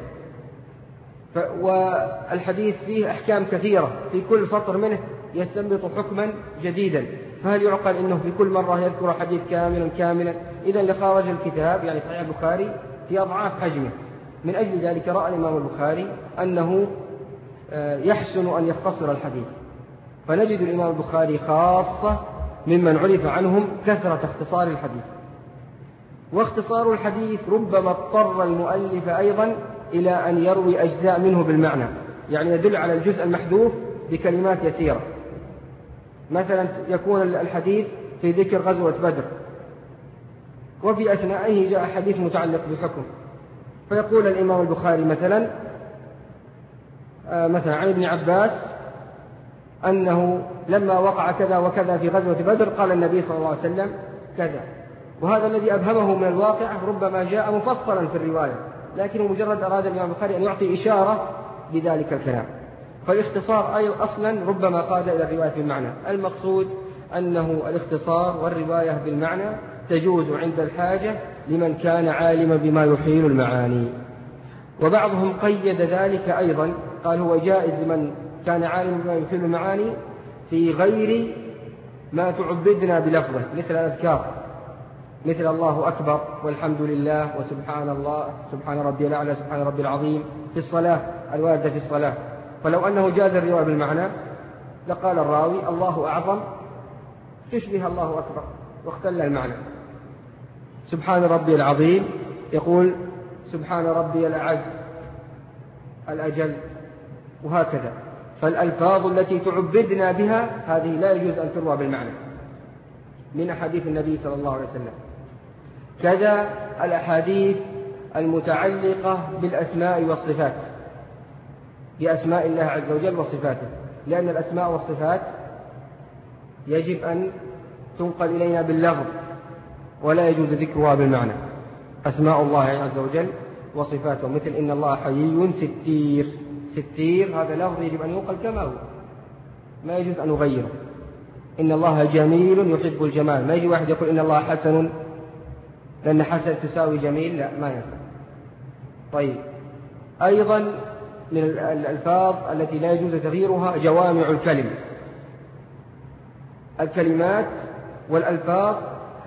والحديث فيه أحكام كثيرة في كل سطر منه يستنبط حكما جديدا، فهل يعقل أنه في كل مرة يذكر حديث كاملا كاملا؟ إذن لخارج الكتاب يعني صحيح البخاري في أضعاف حجمه. من أجل ذلك رأى الإمام البخاري أنه يحسن أن يختصر الحديث، فنجد الإمام البخاري خاصة ممن عرف عنهم كثرة اختصار الحديث، واختصار الحديث ربما اضطر المؤلف أيضا إلى أن يروي أجزاء منه بالمعنى، يعني يدل على الجزء المحذوف بكلمات يسيرة. مثلا يكون الحديث في ذكر غزوة بدر وفي أثنائه جاء حديث متعلق بحكم، فيقول الإمام البخاري مثلا مثلا عن ابن عباس أنه لما وقع كذا وكذا في غزوة بدر قال النبي صلى الله عليه وسلم كذا، وهذا الذي أبهمه من الواقع ربما جاء مفصلا في الرواية، لكنه مجرد أراد الإمام البخاري أن يعطي إشارة بذلك الكلام، فالاختصار أي أصلا ربما قاد إلى الرواية بالمعنى. المقصود أنه الاختصار والرواية بالمعنى تجوز عند الحاجة لمن كان عالما بما يحيل المعاني، وبعضهم قيد ذلك أيضا قال هو جائز لمن كان عالما بما يحيل المعاني في غير ما تعبدنا بلفظه، مثل الأذكار مثل الله أكبر والحمد لله وسبحان الله سبحان ربي الأعلى سبحان ربي العظيم في الصلاة الواردة في الصلاة. فلو أنه جاز الرواية بالمعنى لقال الراوي الله أعظم تشبه الله أكبر واختل المعنى. سبحان ربي العظيم يقول سبحان ربي الأعز الأجل، وهكذا. فالألفاظ التي تعبدنا بها هذه لا يجوز أن تروى بالمعنى من أحاديث النبي صلى الله عليه وسلم. كذا الأحاديث المتعلقة بالأسماء والصفات، بأسماء الله عز وجل وصفاته، لأن الأسماء والصفات يجب أن تنقل إلينا باللفظ ولا يجوز ذكرها بالمعنى. أسماء الله عز وجل وصفاته مثل إن الله حيي ستير، ستير هذا لفظ يجب أن ينقل كما هو، ما يجوز أن نغيره. إن الله جميل يحب الجمال، ما يجي واحد يقول إن الله حسن لأن حسن تساوي جميل، لا ما ينفع. طيب أيضا من الألفاظ التي لا يجوز تغييرها جوامع الكلم، الكلمات والألفاظ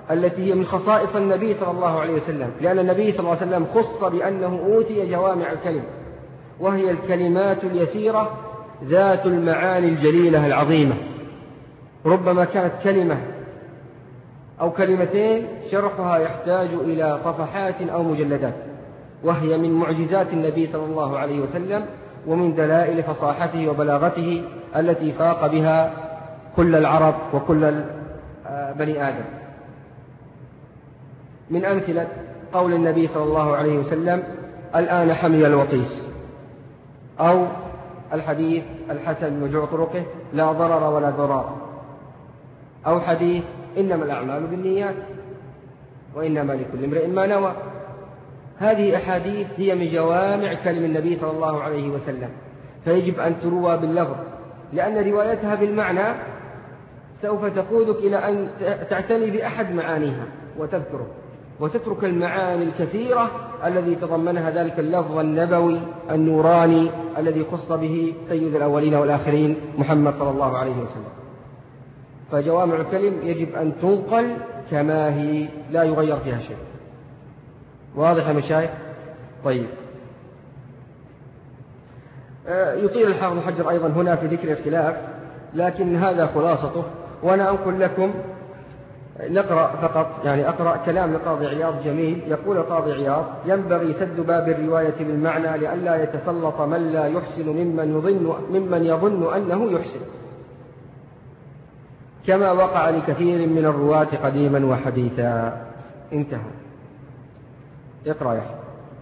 التي هي من خصائص النبي صلى الله عليه وسلم، لأن النبي صلى الله عليه وسلم خص بأنه أوتي جوامع الكلم، وهي الكلمات اليسيرة ذات المعاني الجليلة العظيمة. ربما كانت كلمة أو كلمتين شرحها يحتاج إلى صفحات أو مجلدات، وهي من معجزات النبي صلى الله عليه وسلم ومن دلائل فصاحته وبلاغته التي فاق بها كل العرب وكل بني آدم. من أمثلة قول النبي صلى الله عليه وسلم: الآن حمي الوطيس، أو الحديث الحسن مجموع طرقه: لا ضرر ولا ضرار، أو حديث: إنما الأعمال بالنيات وإنما لكل امرئ ما نوى. هذه أحاديث هي من جوامع كلم النبي صلى الله عليه وسلم، فيجب أن تروى باللفظ، لأن روايتها بالمعنى سوف تقودك إلى أن تعتني بأحد معانيها وتذكره، وتترك المعاني الكثيرة الذي تضمنها ذلك اللفظ النبوي النوراني الذي خص به سيد الأولين والآخرين محمد صلى الله عليه وسلم. فجوامع الكلم يجب أن تنقل كما هي، لا يغير فيها شيء. واضح يا مشايخ؟ طيب. يطيل الحافظ ابن حجر أيضا هنا في ذكر الخلاف، لكن هذا خلاصته، وأنا أنقل لكم نقرأ فقط، يعني أقرأ كلام القاضي عياض جميل. يقول القاضي عياض: ينبغي سد باب الرواية بالمعنى لئلا يتسلط من لا يحسن ممن يظن, ممن يظن أنه يحسن، كما وقع لكثير من الرواة قديما وحديثا. انتهى. اقرأ يا أخي.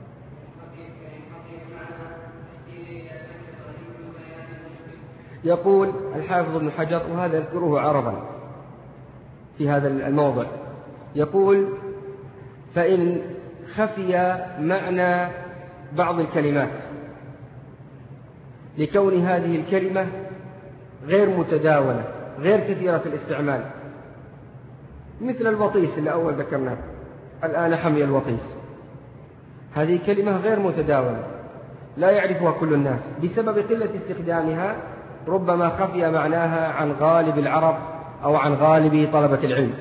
يقول الحافظ ابن حجر، وهذا يذكره عرضا في هذا الموضع، يقول: فإن خفي معنى بعض الكلمات لكون هذه الكلمة غير متداولة غير كثيرة في الاستعمال، مثل الوطيس اللي أول ذكرناه، الآن حمي الوطيس، هذه كلمة غير متداولة لا يعرفها كل الناس بسبب قلة استخدامها، ربما خفي معناها عن غالب العرب أو عن غالب طلبة العلم.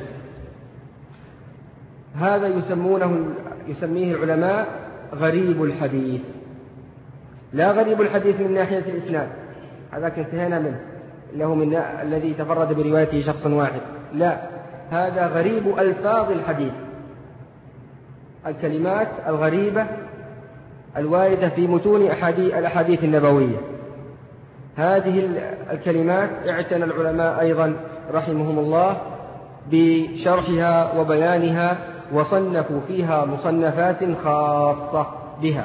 هذا يسمونه يسميه العلماء غريب الحديث. لا غريب الحديث من ناحية الإسناد، هذا انتهينا منه، له من الذي تفرد بروايته شخص واحد، لا، هذا غريب ألفاظ الحديث، الكلمات الغريبة الواردة في متون الأحاديث النبوية. هذه الكلمات اعتنى العلماء أيضا رحمهم الله بشرحها وبيانها، وصنفوا فيها مصنفات خاصة بها.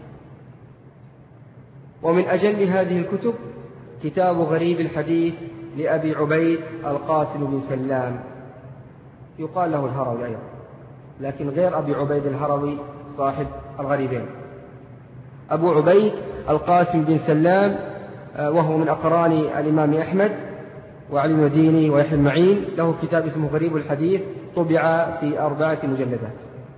ومن أجل هذه الكتب كتاب غريب الحديث لأبي عبيد القاسم بن سلام، يقال له الهروي أيضا، لكن غير أبي عبيد الهروي صاحب الغريبين. أبو عبيد القاسم بن سلام وهو من أقران الإمام أحمد وعلي المديني ويحيى المعين، له كتاب اسمه غريب الحديث، طبع في أربعة مجلدات،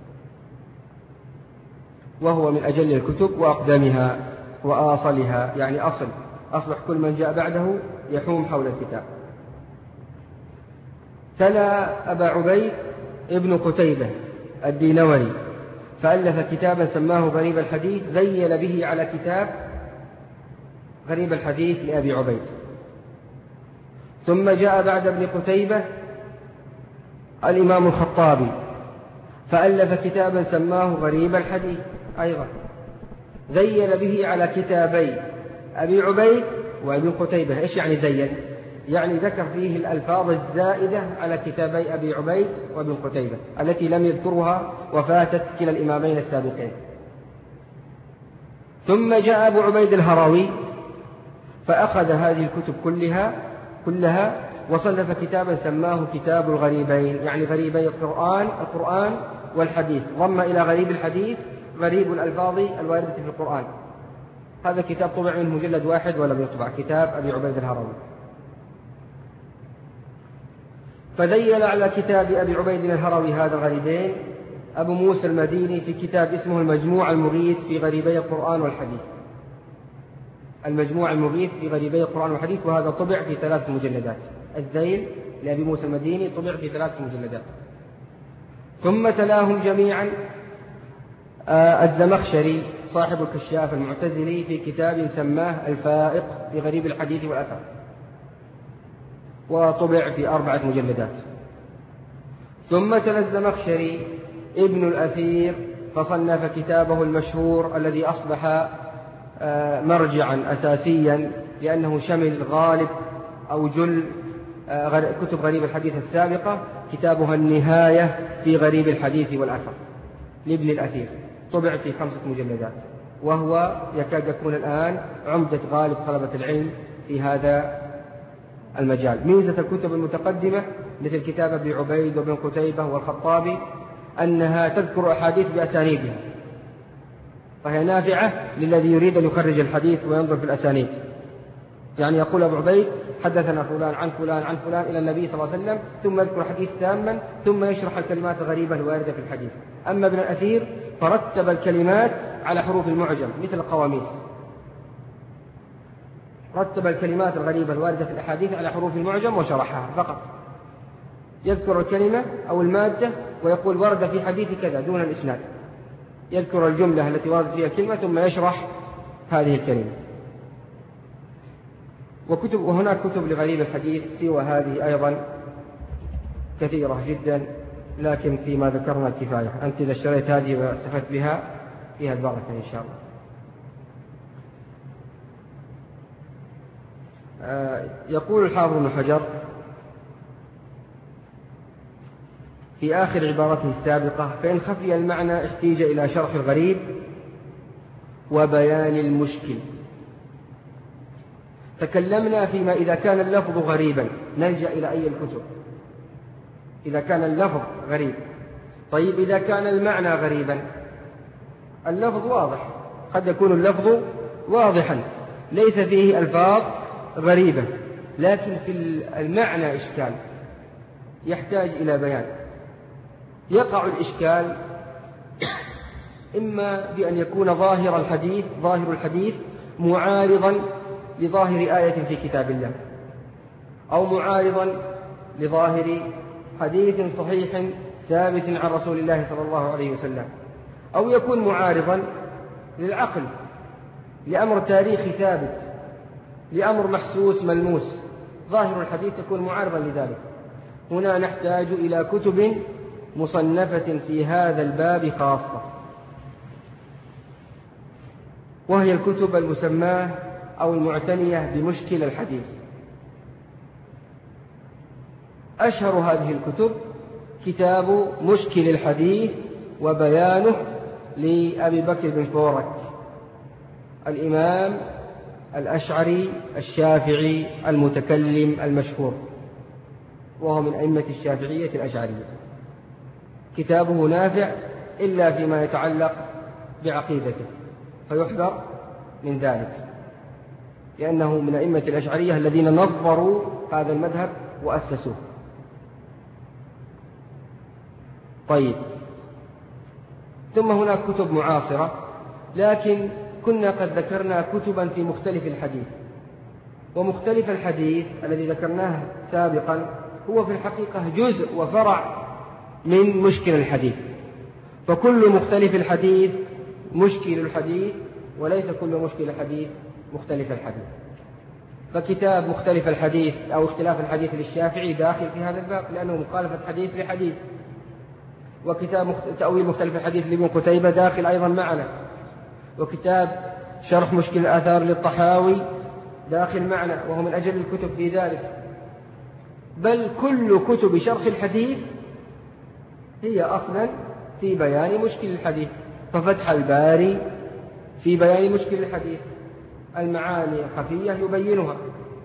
وهو من أجل الكتب وأقدمها وآصلها، يعني أصل أصلح كل من جاء بعده يحوم حول الكتاب. تلا أبا عبيد ابن قتيبة الدينوري، فألف كتابا سماه غريب الحديث، ذيل به على كتاب غريب الحديث لأبي عبيد. ثم جاء بعد ابن قتيبة الإمام الخطابي، فألف كتابا سماه غريب الحديث أيضا، ذيل به على كتابي أبي عبيد وابن قتيبة. إيش يعني ذيل؟ يعني ذكر فيه الألفاظ الزائدة على كتابي أبي عبيد وابن قتيبة التي لم يذكرها وفاتت كلا الإمامين السابقين. ثم جاء أبو عبيد الهروي فأخذ هذه الكتب كلها كلها وصنف كتابا سماه كتاب الغريبين، يعني غريبي القرآن القرآن والحديث، ضم إلى غريب الحديث غريب الألفاظ الواردة في القرآن. هذا كتاب طبع منه مجلد واحد ولم يطبع، كتاب أبي عبيد الهروي. فذيل على كتاب أبي عبيد الهروي هذا الغريبين أبو موسى المديني في كتاب اسمه المجموع المغيث في غريبي القرآن والحديث، المجموع المغيث في غريبي القرآن والحديث، وهذا طبع في ثلاث مجلدات. الذيل لأبي موسى المديني طبع في ثلاث مجلدات. ثم تلاهم جميعا الزمخشري صاحب الكشاف المعتزلي في كتاب سماه الفائق في غريب الحديث والأثر، وطبع في أربعة مجلدات. ثم تلا الزمخشري ابن الأثير فصنف كتابه المشهور الذي أصبح مرجعا أساسيا لأنه شمل غالب أو جل كتب غريب الحديث السابقة، كتابها النهاية في غريب الحديث والأثر لابن الأثير، طبع في خمسة مجلدات، وهو يكاد يكون الآن عمدة غالب طلبة العلم في هذا المجال. ميزة الكتب المتقدمة مثل كتاب ابن عبيد وابن قتيبة والخطابي أنها تذكر أحاديث بأسانيدها، فهي نافعة للذي يريد أن يخرج الحديث وينظر في الأسانيد. يعني يقول أبو عبيد حدثنا فلان عن فلان عن فلان إلى النبي صلى الله عليه وسلم، ثم يذكر حديث تاما ثم يشرح الكلمات الغريبة الواردة في الحديث. أما ابن الأثير فرتب الكلمات على حروف المعجم مثل القواميس، رتب الكلمات الغريبة الواردة في الأحاديث على حروف المعجم وشرحها فقط، يذكر الكلمة أو المادة ويقول ورد في حديث كذا دون الإسناد، يذكر الجملة التي وردت فيها الكلمة ثم يشرح هذه الكلمة. وكتب وهناك كتب لغريب الحديث سوى هذه أيضا كثيرة جدا، لكن فيما ذكرنا الكفاية. أنت إذا اشتريت هذه واستفدت بها فيها البركة إن شاء الله. آه يقول الحافظ ابن حجر في آخر عبارته السابقة: فإن خفي المعنى احتيج إلى شرح الغريب وبيان المشكل. تكلمنا فيما إذا كان اللفظ غريبا نلجأ إلى أي الكتب؟ إذا كان اللفظ غريب. طيب إذا كان المعنى غريبا، اللفظ واضح، قد يكون اللفظ واضحا ليس فيه ألفاظ غريبة، لكن في المعنى إشكال يحتاج إلى بيان. يقع الإشكال إما بأن يكون ظاهر الحديث ظاهر الحديث معارضا لظاهر آية في كتاب الله، أو معارضا لظاهر حديث صحيح ثابت عن رسول الله صلى الله عليه وسلم، أو يكون معارضا للعقل، لأمر تاريخي ثابت، لأمر محسوس ملموس، ظاهر الحديث يكون معارضا لذلك. هنا نحتاج إلى كتب مصنفة في هذا الباب خاصة، وهي الكتب المسماة أو المعتنية بمشكل الحديث. أشهر هذه الكتب كتاب مشكل الحديث وبيانه لأبي بكر بن فورك، الإمام الأشعري الشافعي المتكلم المشهور، وهو من أئمة الشافعية الأشعرية. كتابه نافع إلا فيما يتعلق بعقيدته، فيحذر من ذلك، لأنه من أئمة الأشعرية الذين نظروا هذا المذهب وأسسوه. طيب، ثم هناك كتب معاصرة، لكن كنا قد ذكرنا كتبا في مختلف الحديث، ومختلف الحديث الذي ذكرناه سابقا هو في الحقيقة جزء وفرع من مشكل الحديث، فكل مختلف الحديث مشكل الحديث، وليس كل مشكل الحديث مختلف الحديث. فكتاب مختلف الحديث أو اختلاف الحديث للشافعي داخل في هذا الباب لأنه مخالفة حديث لحديث، وكتاب تأويل مختلف الحديث لابن قتيبة داخل أيضا معنا، وكتاب شرح مشكل الآثار للطحاوي داخل معنا، وهو من أجل الكتب في ذلك. بل كل كتب شرح الحديث هي أصلا في بيان مشكل الحديث، ففتح الباري في بيان مشكل الحديث، المعاني الخفية يبينها،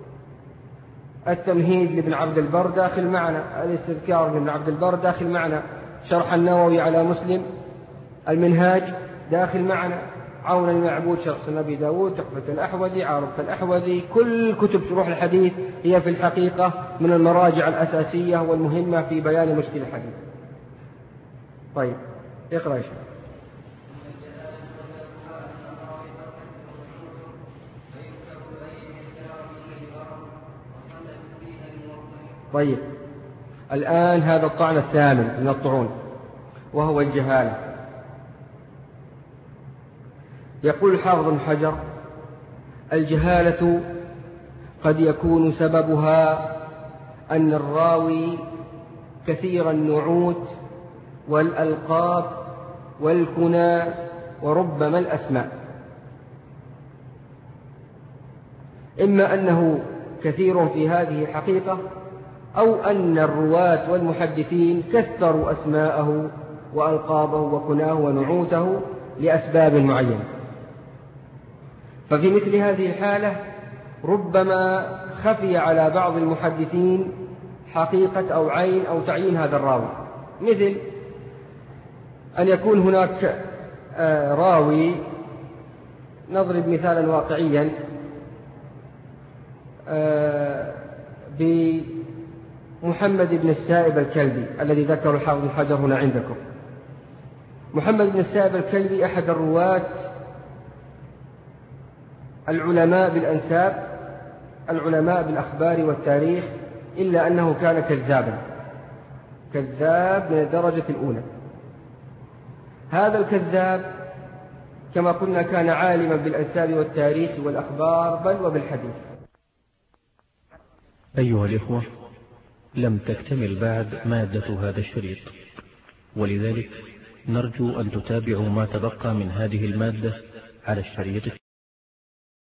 التمهيد لابن عبد البر داخل معنا، الاستذكار لابن عبد البر داخل معنا، شرح النووي على مسلم، المنهاج داخل معنا، عون المعبود شرح سنن أبي داود، تحفة الأحوذي، عارضة الأحوذي. كل كتب شروح الحديث هي في الحقيقة من المراجع الأساسية والمهمة في بيان مشكل الحديث. طيب، اقرأ يا شيخ. طيب، الآن هذا الطعن الثامن من الطعون. وهو الجهالة. يقول الحافظ ابن حجر: الجهالة قد يكون سببها أن الراوي كثير النعوت والألقاب والكنى وربما الأسماء، إما أنه كثير في هذه الحقيقة، أو أن الرواة والمحدثين كثروا أسماءه وألقابه وكناه ونعوته لأسباب معينة. ففي مثل هذه الحالة ربما خفي على بعض المحدثين حقيقة أو عين أو تعيين هذا الراوي، مثل أن يكون هناك راوي، نضرب مثالا واقعيا بمحمد بن السائب الكلبي الذي ذكر الحافظ بن حجر هنا عندكم. محمد بن السائب الكلبي أحد الرواة العلماء بالأنساب، العلماء بالأخبار والتاريخ، إلا أنه كان كذابا، كذاب من الدرجة الأولى. هذا الكذاب كما قلنا كان عالما بالأنساب والتاريخ والأخبار بل وبالحديث. أيها الإخوة، لم تكتمل بعد مادة هذا الشريط، ولذلك نرجو أن تتابعوا ما تبقى من هذه المادة على الشريط